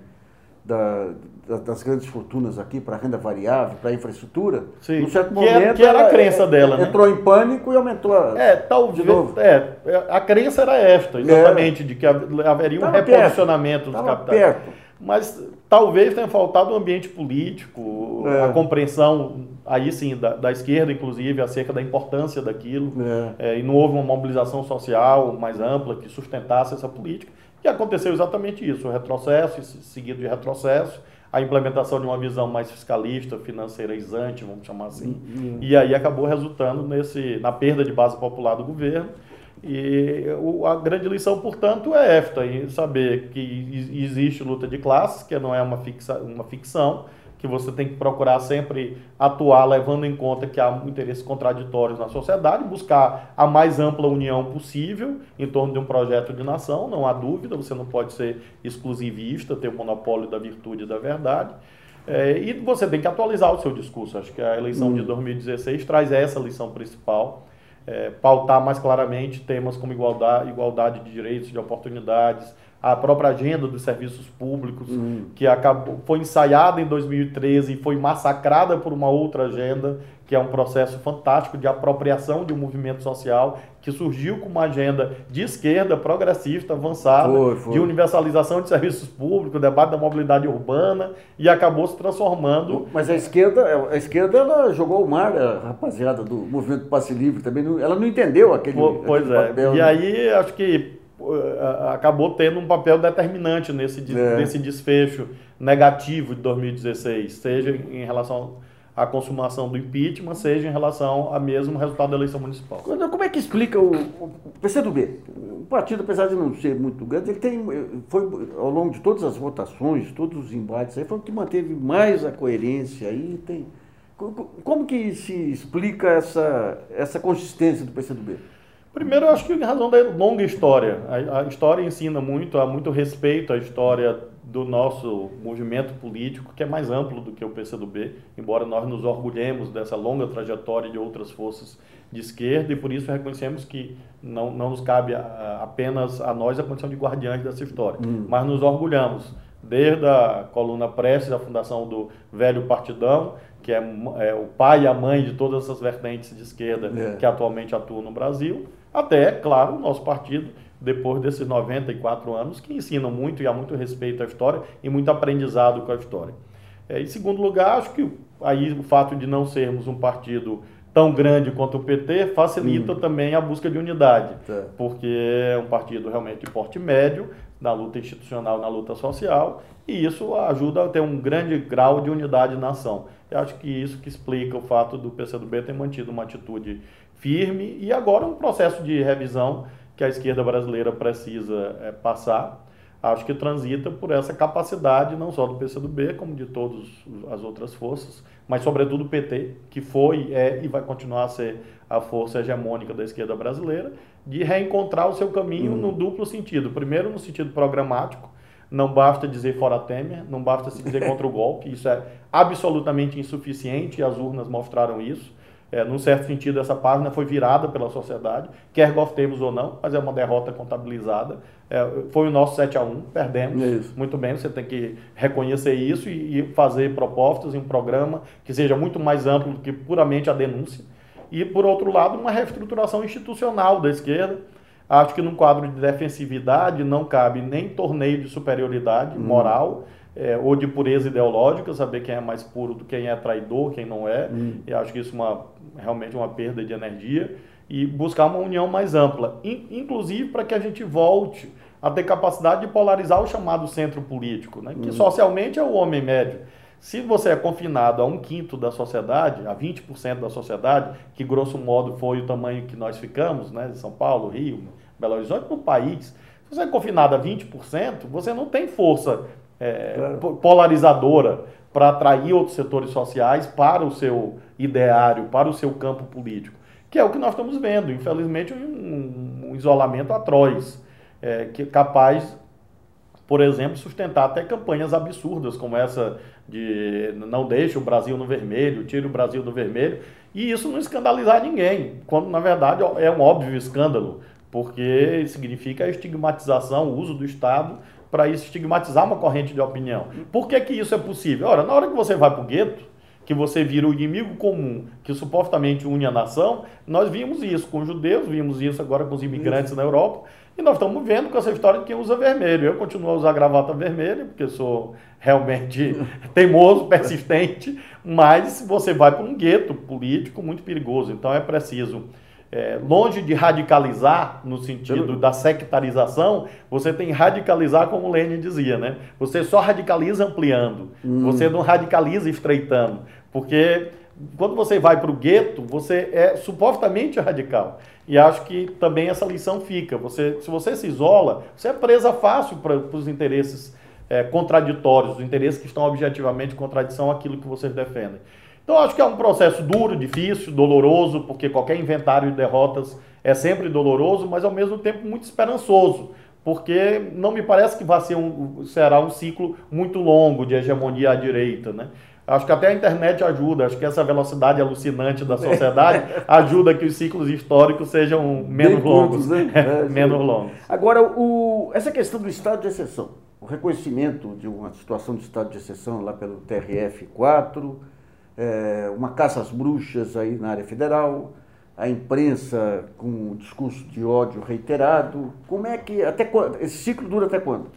A: da, da, das grandes fortunas aqui para renda variável, para infraestrutura.
B: Sim,
A: num certo
B: que
A: momento,
B: era, que era a crença
A: ela,
B: dela.
A: Entrou
B: né?
A: em pânico e aumentou a,
B: é, talvez,
A: de novo.
B: É, a crença era esta, exatamente, é. de que haveria um tava reposicionamento
A: perto,
B: dos capitais.
A: Perto.
B: Mas talvez tenha faltado um ambiente político, é. a compreensão, aí sim, da, da esquerda, inclusive, acerca da importância daquilo. É. É, e não houve uma mobilização social mais ampla que sustentasse essa política. E aconteceu exatamente isso, o retrocesso, seguido de retrocesso, a implementação de uma visão mais fiscalista, financeiralizante, vamos chamar assim, uhum. E aí acabou resultando nesse, na perda de base popular do governo. E o, a grande lição, portanto, é esta, em saber que existe luta de classes, que não é uma, fixa, uma ficção, que você tem que procurar sempre atuar levando em conta que há interesses contraditórios na sociedade, buscar a mais ampla união possível em torno de um projeto de nação, não há dúvida, você não pode ser exclusivista, ter o monopólio da virtude e da verdade, É, e você tem que atualizar o seu discurso. Acho que a eleição hum. de dois mil e dezesseis traz essa lição principal, é, pautar mais claramente temas como igualdade, igualdade de direitos, de oportunidades, a própria agenda dos serviços públicos, hum. que acabou, foi ensaiada em dois mil e treze e foi massacrada por uma outra agenda, que é um processo fantástico de apropriação de um movimento social que surgiu com uma agenda de esquerda, progressista, avançada, foi, foi. de universalização de serviços públicos, debate da mobilidade urbana, e acabou se transformando...
A: Mas a esquerda, a esquerda ela jogou o mar, a rapaziada do movimento Passe Livre também, ela não entendeu aquele,
B: pois
A: aquele
B: é.
A: papel.
B: E
A: né?
B: aí, acho que acabou tendo um papel determinante nesse, é. nesse desfecho negativo de dois mil e dezesseis, seja em relação à consumação do impeachment, seja em relação ao mesmo resultado da eleição municipal.
A: Como é que explica o, o P C do B? O partido, apesar de não ser muito grande, ele tem, foi, ao longo de todas as votações, todos os embates, aí, foi o que manteve mais a coerência. Aí tem, como que se explica essa, essa consistência do P C do B?
B: Primeiro, eu acho que em razão da longa história. A, a história ensina muito, há muito respeito à história do nosso movimento político, que é mais amplo do que o P C do B, embora nós nos orgulhemos dessa longa trajetória de outras forças de esquerda, e por isso reconhecemos que não, não nos cabe a, apenas a nós a condição de guardiães dessa história, hum. mas nos orgulhamos, desde a coluna Prestes, a fundação do Velho Partidão, que é, é o pai e a mãe de todas essas vertentes de esquerda é. que atualmente atuam no Brasil, até, claro, o nosso partido, depois desses noventa e quatro anos, que ensinam muito e há muito respeito à história e muito aprendizado com a história. É, em segundo lugar, acho que aí o fato de não sermos um partido tão grande quanto o P T facilita hum. também a busca de unidade, tá. porque é um partido realmente de porte médio, na luta institucional, na luta social, e isso ajuda a ter um grande grau de unidade na nação. Eu acho que isso que explica o fato do P C do B ter mantido uma atitude firme e agora um processo de revisão que a esquerda brasileira precisa é, passar. Acho que transita por essa capacidade não só do P C do B, como de todas as outras forças, mas sobretudo o P T, que foi, é e vai continuar a ser a força hegemônica da esquerda brasileira, de reencontrar o seu caminho hum. no duplo sentido. Primeiro, no sentido programático, não basta dizer fora Temer, não basta se dizer contra o golpe, isso é absolutamente insuficiente e as urnas mostraram isso. É, num certo sentido, essa página foi virada pela sociedade, quer gostemos ou não, mas é uma derrota contabilizada. É, foi o nosso sete a um, perdemos. Isso. Muito bem, você tem que reconhecer isso e, e fazer propostas em um programa que seja muito mais amplo do que puramente a denúncia. E, por outro lado, uma reestruturação institucional da esquerda. Acho que num quadro de defensividade não cabe nem torneio de superioridade moral, hum. É, ou de pureza ideológica, saber quem é mais puro do que quem é traidor, quem não é. Hum. E acho que isso é uma, realmente uma perda de energia. E buscar uma união mais ampla, in, inclusive para que a gente volte a ter capacidade de polarizar o chamado centro político, né? que hum. socialmente é o homem médio. Se você é confinado a um quinto da sociedade, a vinte por cento da sociedade, que grosso modo foi o tamanho que nós ficamos, né? São Paulo, Rio, Belo Horizonte, no país, se você é confinado a vinte por cento, você não tem força É, claro. polarizadora para atrair outros setores sociais para o seu ideário, para o seu campo político, que é o que nós estamos vendo, infelizmente, um, um isolamento atroz, é, que é capaz, por exemplo, sustentar até campanhas absurdas como essa de não deixe o Brasil no vermelho, tire o Brasil do vermelho, e isso não escandalizar ninguém, quando na verdade é um óbvio escândalo, porque significa a estigmatização, o uso do Estado para isso estigmatizar uma corrente de opinião. Por que que isso é possível? Ora, na hora que você vai para o gueto, que você vira o inimigo comum, que supostamente une a nação, nós vimos isso com os judeus, vimos isso agora com os imigrantes isso. na Europa, e nós estamos vendo com essa história de quem usa vermelho. Eu continuo a usar gravata vermelha, porque sou realmente teimoso, persistente, mas você vai para um gueto político muito perigoso. Então é preciso... É, longe de radicalizar no sentido da sectarização, você tem que radicalizar como Lenin dizia, né? Você só radicaliza ampliando, hum. você não radicaliza estreitando, porque quando você vai para o gueto, você é supostamente radical. E acho que também essa lição fica. Você, se você se isola, você é presa fácil para os interesses é, contraditórios, os interesses que estão objetivamente em contradição àquilo que vocês defendem. Então, acho que é um processo duro, difícil, doloroso, porque qualquer inventário de derrotas é sempre doloroso, mas ao mesmo tempo muito esperançoso, porque não me parece que vai ser um, será um ciclo muito longo de hegemonia à direita, né? Acho que até a internet ajuda, acho que essa velocidade alucinante da sociedade ajuda que os ciclos históricos sejam menos
A: Bem
B: longos.
A: curtos, né?
B: É, menos longos.
A: Agora, o, essa questão do estado de exceção, o reconhecimento de uma situação de estado de exceção lá pelo T R F quatro, é, uma caça às bruxas aí na área federal, a imprensa com um discurso de ódio reiterado, como é que, até quando, esse ciclo dura até quando?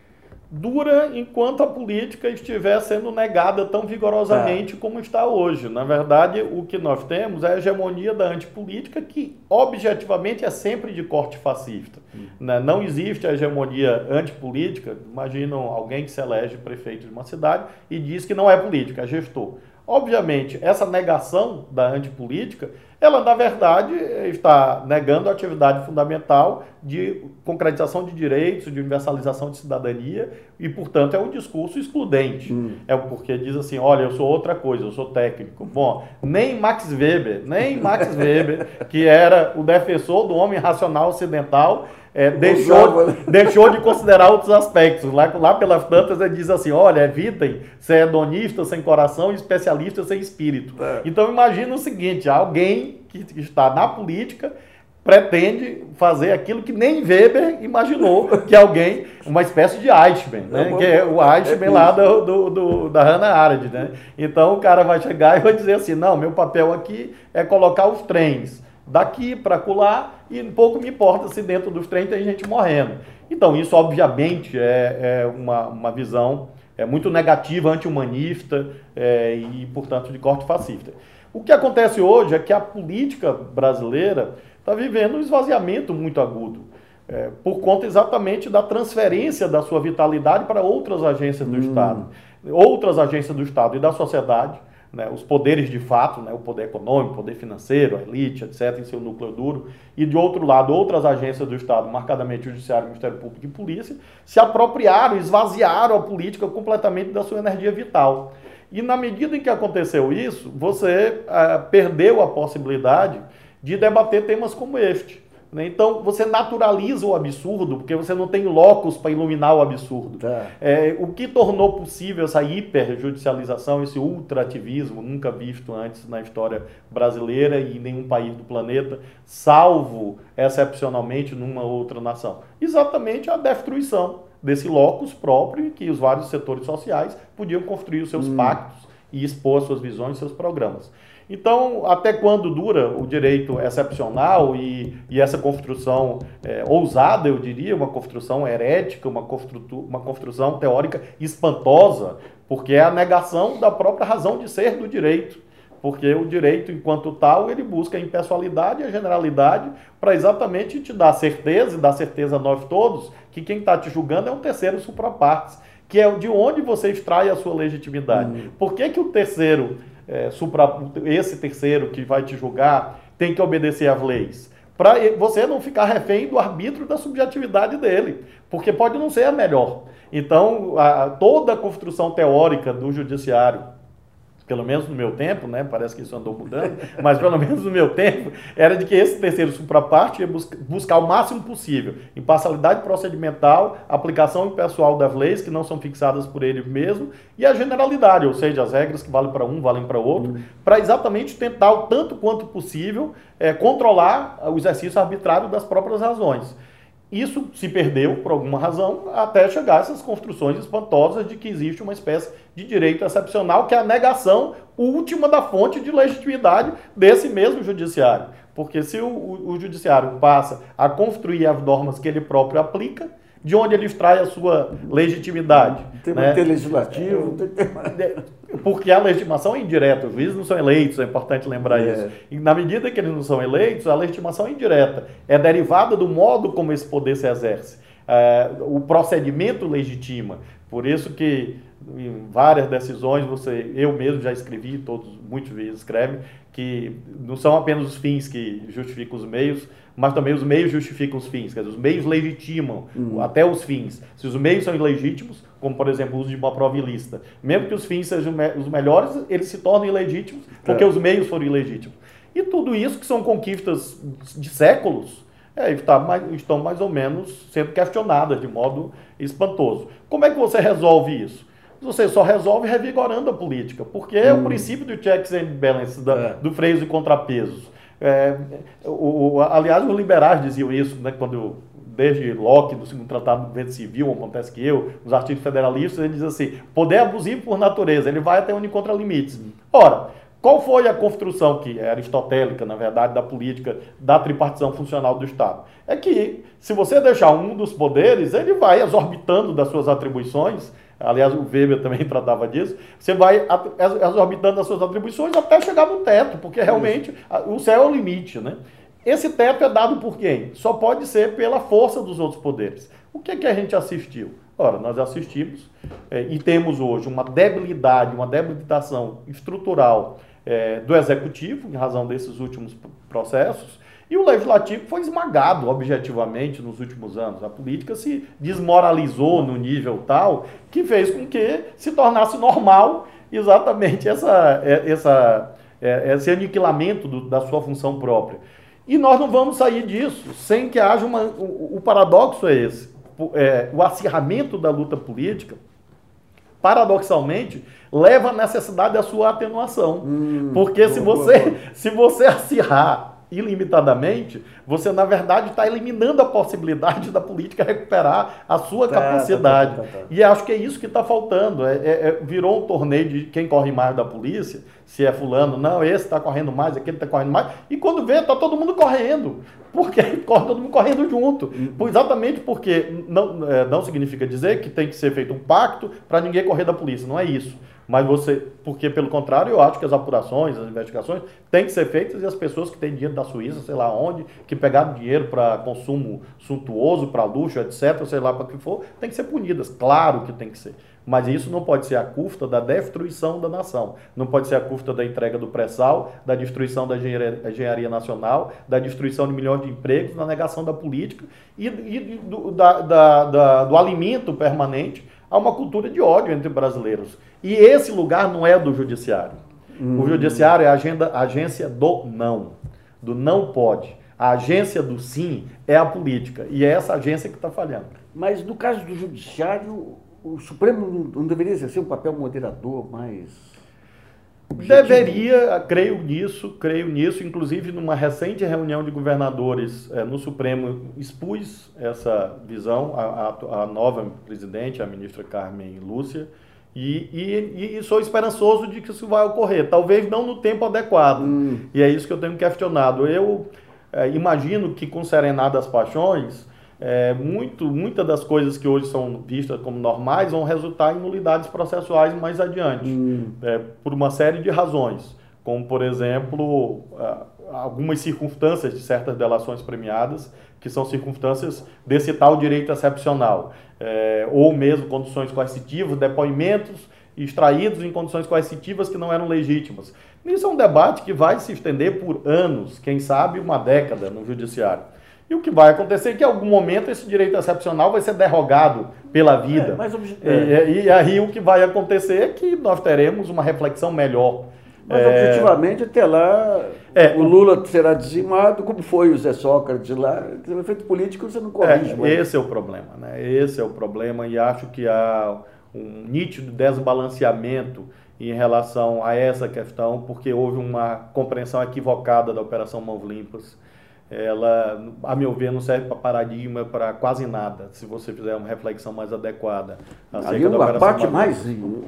B: Dura enquanto a política estiver sendo negada tão vigorosamente é. como está hoje. Na verdade, o que nós temos é a hegemonia da antipolítica, que objetivamente é sempre de corte fascista. Hum. Né? Não existe a hegemonia antipolítica. Imaginam alguém que se elege prefeito de uma cidade e diz que não é política, é gestor. Obviamente, essa negação da antipolítica, ela, na verdade, está negando a atividade fundamental de concretização de direitos, de universalização de cidadania e, portanto, é um discurso excludente. Hum. É porque diz assim, olha, eu sou outra coisa, eu sou técnico. Bom, nem Max Weber, nem Max Weber, que era o defensor do homem racional ocidental, É, deixou, deixou de considerar outros aspectos. Lá, lá pelas tantas ele diz assim, olha, evitem ser hedonista sem coração e especialista sem espírito. É. Então imagina o seguinte, alguém que está na política pretende fazer aquilo que nem Weber imaginou que alguém, uma espécie de Eichmann, né? É, que é o Eichmann é lá do, do, do, da Hannah Arendt, né? Então o cara vai chegar e vai dizer assim, não, meu papel aqui é colocar os trens daqui para acolá, e pouco me importa se dentro dos trens tem gente morrendo. Então, isso, obviamente, é, é uma, uma visão é, muito negativa, anti-humanista é, e, portanto, de corte fascista. O que acontece hoje é que a política brasileira está vivendo um esvaziamento muito agudo, é, por conta exatamente da transferência da sua vitalidade para outras agências do hum. Estado, outras agências do Estado e da sociedade, né, os poderes de fato, né, o poder econômico, o poder financeiro, a elite, etcétera, em seu núcleo duro, e de outro lado, outras agências do Estado, marcadamente o Judiciário, o Ministério Público e Polícia, se apropriaram, esvaziaram a política completamente da sua energia vital. E na medida em que aconteceu isso, você ah, perdeu a possibilidade de debater temas como este. Então, você naturaliza o absurdo, porque você não tem locus para iluminar o absurdo. Tá. É, o que tornou possível essa hiperjudicialização, esse ultraativismo, nunca visto antes na história brasileira e em nenhum país do planeta, salvo, excepcionalmente, numa outra nação? Exatamente a destruição desse locus próprio, em que os vários setores sociais podiam construir os seus hum. pactos e expor suas visões e seus programas. Então, até quando dura o direito excepcional e, e essa construção é, ousada, eu diria, uma construção herética, uma, constru, uma construção teórica espantosa, porque é a negação da própria razão de ser do direito. Porque o direito, enquanto tal, ele busca a impessoalidade e a generalidade para exatamente te dar certeza, e dar certeza a nós todos, que quem está te julgando é um terceiro suprapartes, que é de onde você extrai a sua legitimidade. Uhum. Por que que o terceiro... É, supra, esse terceiro que vai te julgar tem que obedecer às leis? Para você não ficar refém do arbítrio da subjetividade dele, porque pode não ser a melhor. Então, a, toda a construção teórica do judiciário, pelo menos no meu tempo, né, parece que isso andou mudando, mas pelo menos no meu tempo, era de que esse terceiro supraparte ia buscar, buscar o máximo possível imparcialidade procedimental, aplicação impessoal das leis, que não são fixadas por ele mesmo, e a generalidade, ou seja, as regras que valem para um, valem para outro, uhum. para exatamente tentar, o tanto quanto possível, é, controlar o exercício arbitrário das próprias razões. Isso se perdeu, por alguma razão, até chegar a essas construções espantosas de que existe uma espécie de direito excepcional, que é a negação última da fonte de legitimidade desse mesmo judiciário. Porque se o, o, o judiciário passa a construir as normas que ele próprio aplica, de onde ele extrai a sua legitimidade?
A: Tem
B: né?
A: que ter legislativo.
B: Porque a legitimação é indireta, os juízes não são eleitos, é importante lembrar é. isso. E na medida que eles não são eleitos, a legitimação é indireta. É derivada do modo como esse poder se exerce. É, o procedimento legitima. Por isso que em várias decisões, você, eu mesmo já escrevi, todos muitas vezes escrevem, que não são apenas os fins que justificam os meios, mas também os meios justificam os fins. Quer dizer, os meios legitimam uhum. até os fins. Se os meios são ilegítimos, como por exemplo o uso de uma prova ilícita, mesmo que os fins sejam os melhores, eles se tornam ilegítimos porque é. os meios foram ilegítimos. E tudo isso que são conquistas de séculos, é, está mais, estão mais ou menos sendo questionadas de modo espantoso. Como é que você resolve isso? Você só resolve revigorando a política, porque é hum. o princípio do checks and balances, da, é. do freios e contrapesos. É, o, o, aliás, os liberais diziam isso, né, quando, desde Locke, do segundo Tratado do Direito Civil, acontece que eu, os artigos federalistas, ele diz assim, poder abusivo por natureza, ele vai até onde encontra limites. Ora, qual foi a construção, que é aristotélica, na verdade, da política da tripartição funcional do Estado? É que, se você deixar um dos poderes, ele vai exorbitando das suas atribuições. Aliás, o Weber também tratava disso. Você vai exorbitando as suas atribuições até chegar no teto, porque realmente o céu é o limite, né? Esse teto é dado por quem? Só pode ser pela força dos outros poderes. O que é que a gente assistiu? Ora, nós assistimos é, e temos hoje uma debilidade, uma debilitação estrutural é, do Executivo, em razão desses últimos processos, e o Legislativo foi esmagado objetivamente nos últimos anos. A política se desmoralizou no nível tal que fez com que se tornasse normal exatamente essa, essa, esse aniquilamento do, da sua função própria. E nós não vamos sair disso sem que haja uma... O, o paradoxo é esse. É, o acirramento da luta política, paradoxalmente, leva à necessidade da sua atenuação. Hum, Porque se você, se você acirrar ilimitadamente, você, na verdade, está eliminando a possibilidade da política recuperar a sua tá, capacidade. Tá, tá, tá, tá. E acho que é isso que está faltando. É, é, é, virou um torneio de quem corre mais da polícia, se é fulano, não, esse está correndo mais, aquele está correndo mais, e quando vê, está todo mundo correndo. Porque corre todo mundo correndo junto. Hum. Exatamente porque não, é, não significa dizer que tem que ser feito um pacto para ninguém correr da polícia, não é isso. Mas você, porque pelo contrário, eu acho que as apurações, as investigações têm que ser feitas e as pessoas que têm dinheiro da Suíça, sei lá onde, que pegaram dinheiro para consumo suntuoso, para luxo, etcétera, sei lá para que for, têm que ser punidas. Claro que tem que ser. Mas isso não pode ser a custa da destruição da nação. Não pode ser a custa da entrega do pré-sal, da destruição da engenharia, engenharia nacional, da destruição de milhões de empregos, da negação da política e, e do, da, da, da, do alimento permanente a uma cultura de ódio entre brasileiros. E esse lugar não é do judiciário. Hum. O judiciário é a, agenda, a agência do não, do não pode. A agência do sim é a política. E é essa agência que está falhando.
A: Mas no caso do judiciário, o Supremo não deveria exercer um papel moderador mais... objetivo?
B: Deveria, creio nisso, creio nisso. Inclusive, numa recente reunião de governadores eh, no Supremo, expus essa visão, a, a, a nova presidente, a ministra Carmen Lúcia, e, e, e sou esperançoso de que isso vai ocorrer. Talvez não no tempo adequado. Hum. E é isso que eu tenho questionado. Eu eh, imagino que, com Serenada das Paixões, É, muito, muitas das coisas que hoje são vistas como normais vão resultar em nulidades processuais mais adiante, hum. é, por uma série de razões, como, por exemplo, algumas circunstâncias de certas delações premiadas, que são circunstâncias desse tal direito excepcional, é, ou mesmo condições coercitivas, depoimentos extraídos em condições coercitivas que não eram legítimas. Isso é um debate que vai se estender por anos, quem sabe uma década no judiciário. E o que vai acontecer é que, em algum momento, esse direito excepcional vai ser derrogado pela vida. É, mas, é. E, e aí o que vai acontecer é que nós teremos uma reflexão melhor.
A: Mas, é... objetivamente, até lá, é, o Lula será dizimado, como foi o Zé Sócrates lá. O efeito político você não corrige.
B: É, esse é o problema, né? Esse é o problema, e acho que há um nítido desbalanceamento em relação a essa questão, porque houve uma compreensão equivocada da Operação Mãos Limpas. Ela, a meu ver, não serve para paradigma para quase nada, se você fizer uma reflexão mais adequada.
A: Ali uma parte mais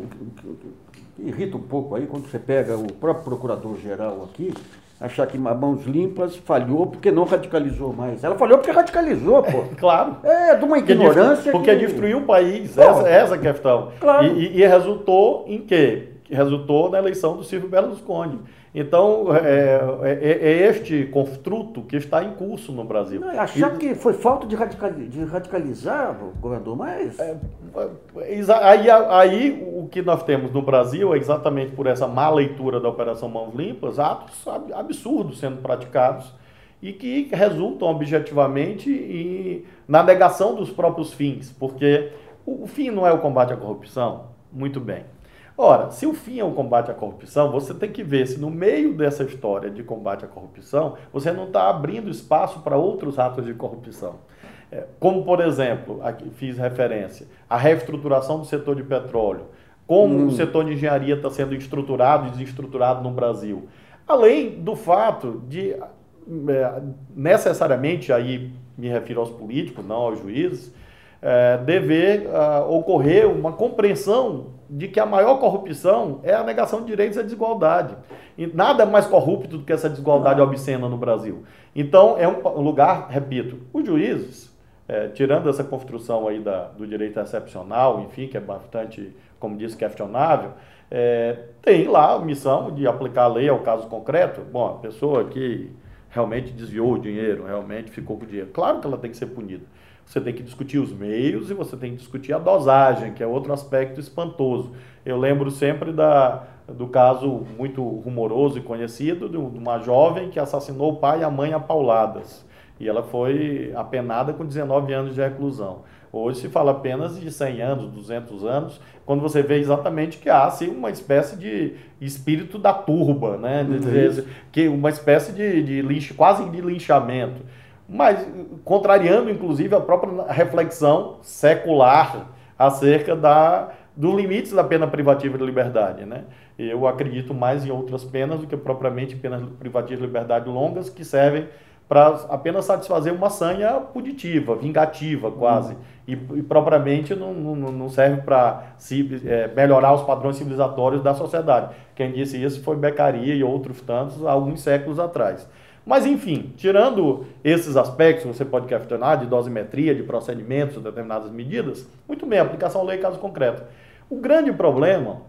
A: irrita um pouco aí, quando você pega o próprio procurador-geral aqui, achar que Mãos Limpas falhou porque não radicalizou mais. Ela falhou porque radicalizou, pô.
B: É, claro.
A: É, de uma ignorância.
B: Porque que... destruiu o país, Pô, essa, essa é a questão.
A: Claro.
B: E, e resultou em quê? Resultou na eleição do Silvio Berlusconi. Então, é, é, é este construto que está em curso no Brasil.
A: Não, achar e, que foi falta de, radical, de radicalizar, governador, mas... É,
B: aí, aí, o que nós temos no Brasil é exatamente por essa má leitura da Operação Mãos Limpas, atos absurdos sendo praticados e que resultam objetivamente em, na negação dos próprios fins, porque o, o fim não é o combate à corrupção, muito bem. Ora, se o fim é o combate à corrupção, você tem que ver se no meio dessa história de combate à corrupção, você não está abrindo espaço para outros atos de corrupção. É, como, por exemplo, aqui fiz referência, a reestruturação do setor de petróleo, como hum. o setor de engenharia está sendo estruturado e desestruturado no Brasil. Além do fato de, é, necessariamente, aí me refiro aos políticos, não aos juízes, é, dever uh, ocorrer uma compreensão de que a maior corrupção é a negação de direitos e a desigualdade. E nada é mais corrupto do que essa desigualdade obscena no Brasil. Então, é um lugar, repito, os juízes, é, tirando essa construção aí da, do direito excepcional, enfim, que é bastante, como disse, questionável, é, tem lá a missão de aplicar a lei ao caso concreto. Bom, a pessoa que realmente desviou o dinheiro, realmente ficou com o dinheiro, claro que ela tem que ser punida. Você tem que discutir os meios e você tem que discutir a dosagem, que é outro aspecto espantoso. Eu lembro sempre da, do caso muito rumoroso e conhecido de uma jovem que assassinou o pai e a mãe a pauladas. E ela foi apenada com dezenove anos de reclusão. Hoje se fala apenas de cem anos, duzentos anos, quando você vê exatamente que há assim, uma espécie de espírito da turba, né? De, que uma espécie de, de linch, quase de linchamento. Mas contrariando, inclusive, a própria reflexão secular acerca da, dos limites da pena privativa de liberdade, né? Eu acredito mais em outras penas do que propriamente penas privativas de liberdade longas, que servem para apenas satisfazer uma sanha punitiva, vingativa quase, uhum. e, e propriamente não, não, não serve para é, melhorar os padrões civilizatórios da sociedade. Quem disse isso foi Beccaria e outros tantos, há alguns séculos atrás. Mas, enfim, tirando esses aspectos, você pode questionar de dosimetria, de procedimentos, de determinadas medidas, muito bem, aplicação à lei, caso concreto. O grande problema,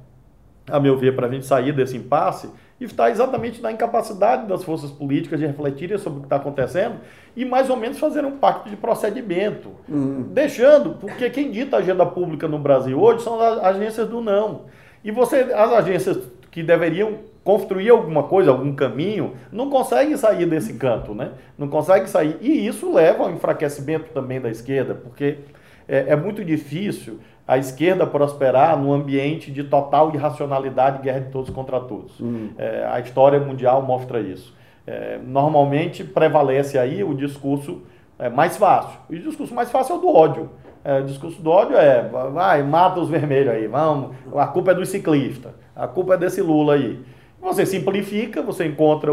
B: a meu ver, para a gente sair desse impasse, está exatamente na incapacidade das forças políticas de refletirem sobre o que está acontecendo e, mais ou menos, fazer um pacto de procedimento. Uhum. Deixando, porque quem dita a agenda pública no Brasil hoje são as agências do não. E você, as agências que deveriam construir alguma coisa, algum caminho, não conseguem sair desse canto, né? Não conseguem sair. E isso leva ao enfraquecimento também da esquerda, porque é, é muito difícil a esquerda prosperar num ambiente de total irracionalidade, guerra de todos contra todos. Uhum. É, a história mundial mostra isso. É, normalmente prevalece aí o discurso é, mais fácil. E o discurso mais fácil é o do ódio. É, o discurso do ódio é, vai, mata os vermelhos aí, vamos, a culpa é do ciclista, a culpa é desse Lula aí. Você simplifica, você encontra o,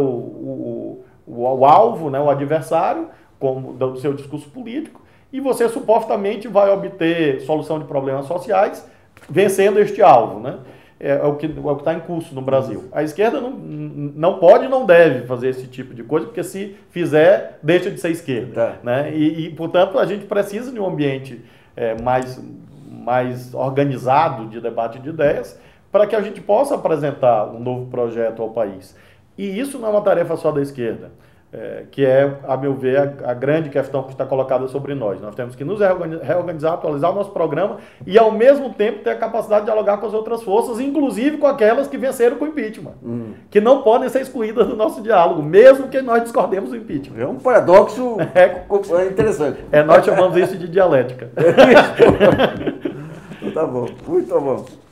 B: o, o, o alvo, né, o adversário, como do seu discurso político, e você supostamente vai obter solução de problemas sociais vencendo este alvo, né? É, é o que é o que está em curso no Brasil. A esquerda não, não pode e não deve fazer esse tipo de coisa, porque se fizer, deixa de ser esquerda. Tá. Né? E, e, portanto, a gente precisa de um ambiente é, mais, mais organizado de debate de ideias, para que a gente possa apresentar um novo projeto ao país. E isso não é uma tarefa só da esquerda, é, que é, a meu ver, a, a grande questão que está colocada sobre nós. Nós temos que nos reorganizar, atualizar o nosso programa e, ao mesmo tempo, ter a capacidade de dialogar com as outras forças, inclusive com aquelas que venceram com o impeachment, hum. que não podem ser excluídas do nosso diálogo, mesmo que nós discordemos do impeachment.
A: É um paradoxo é, interessante.
B: É, nós chamamos isso de dialética.
A: Tá bom, muito bom.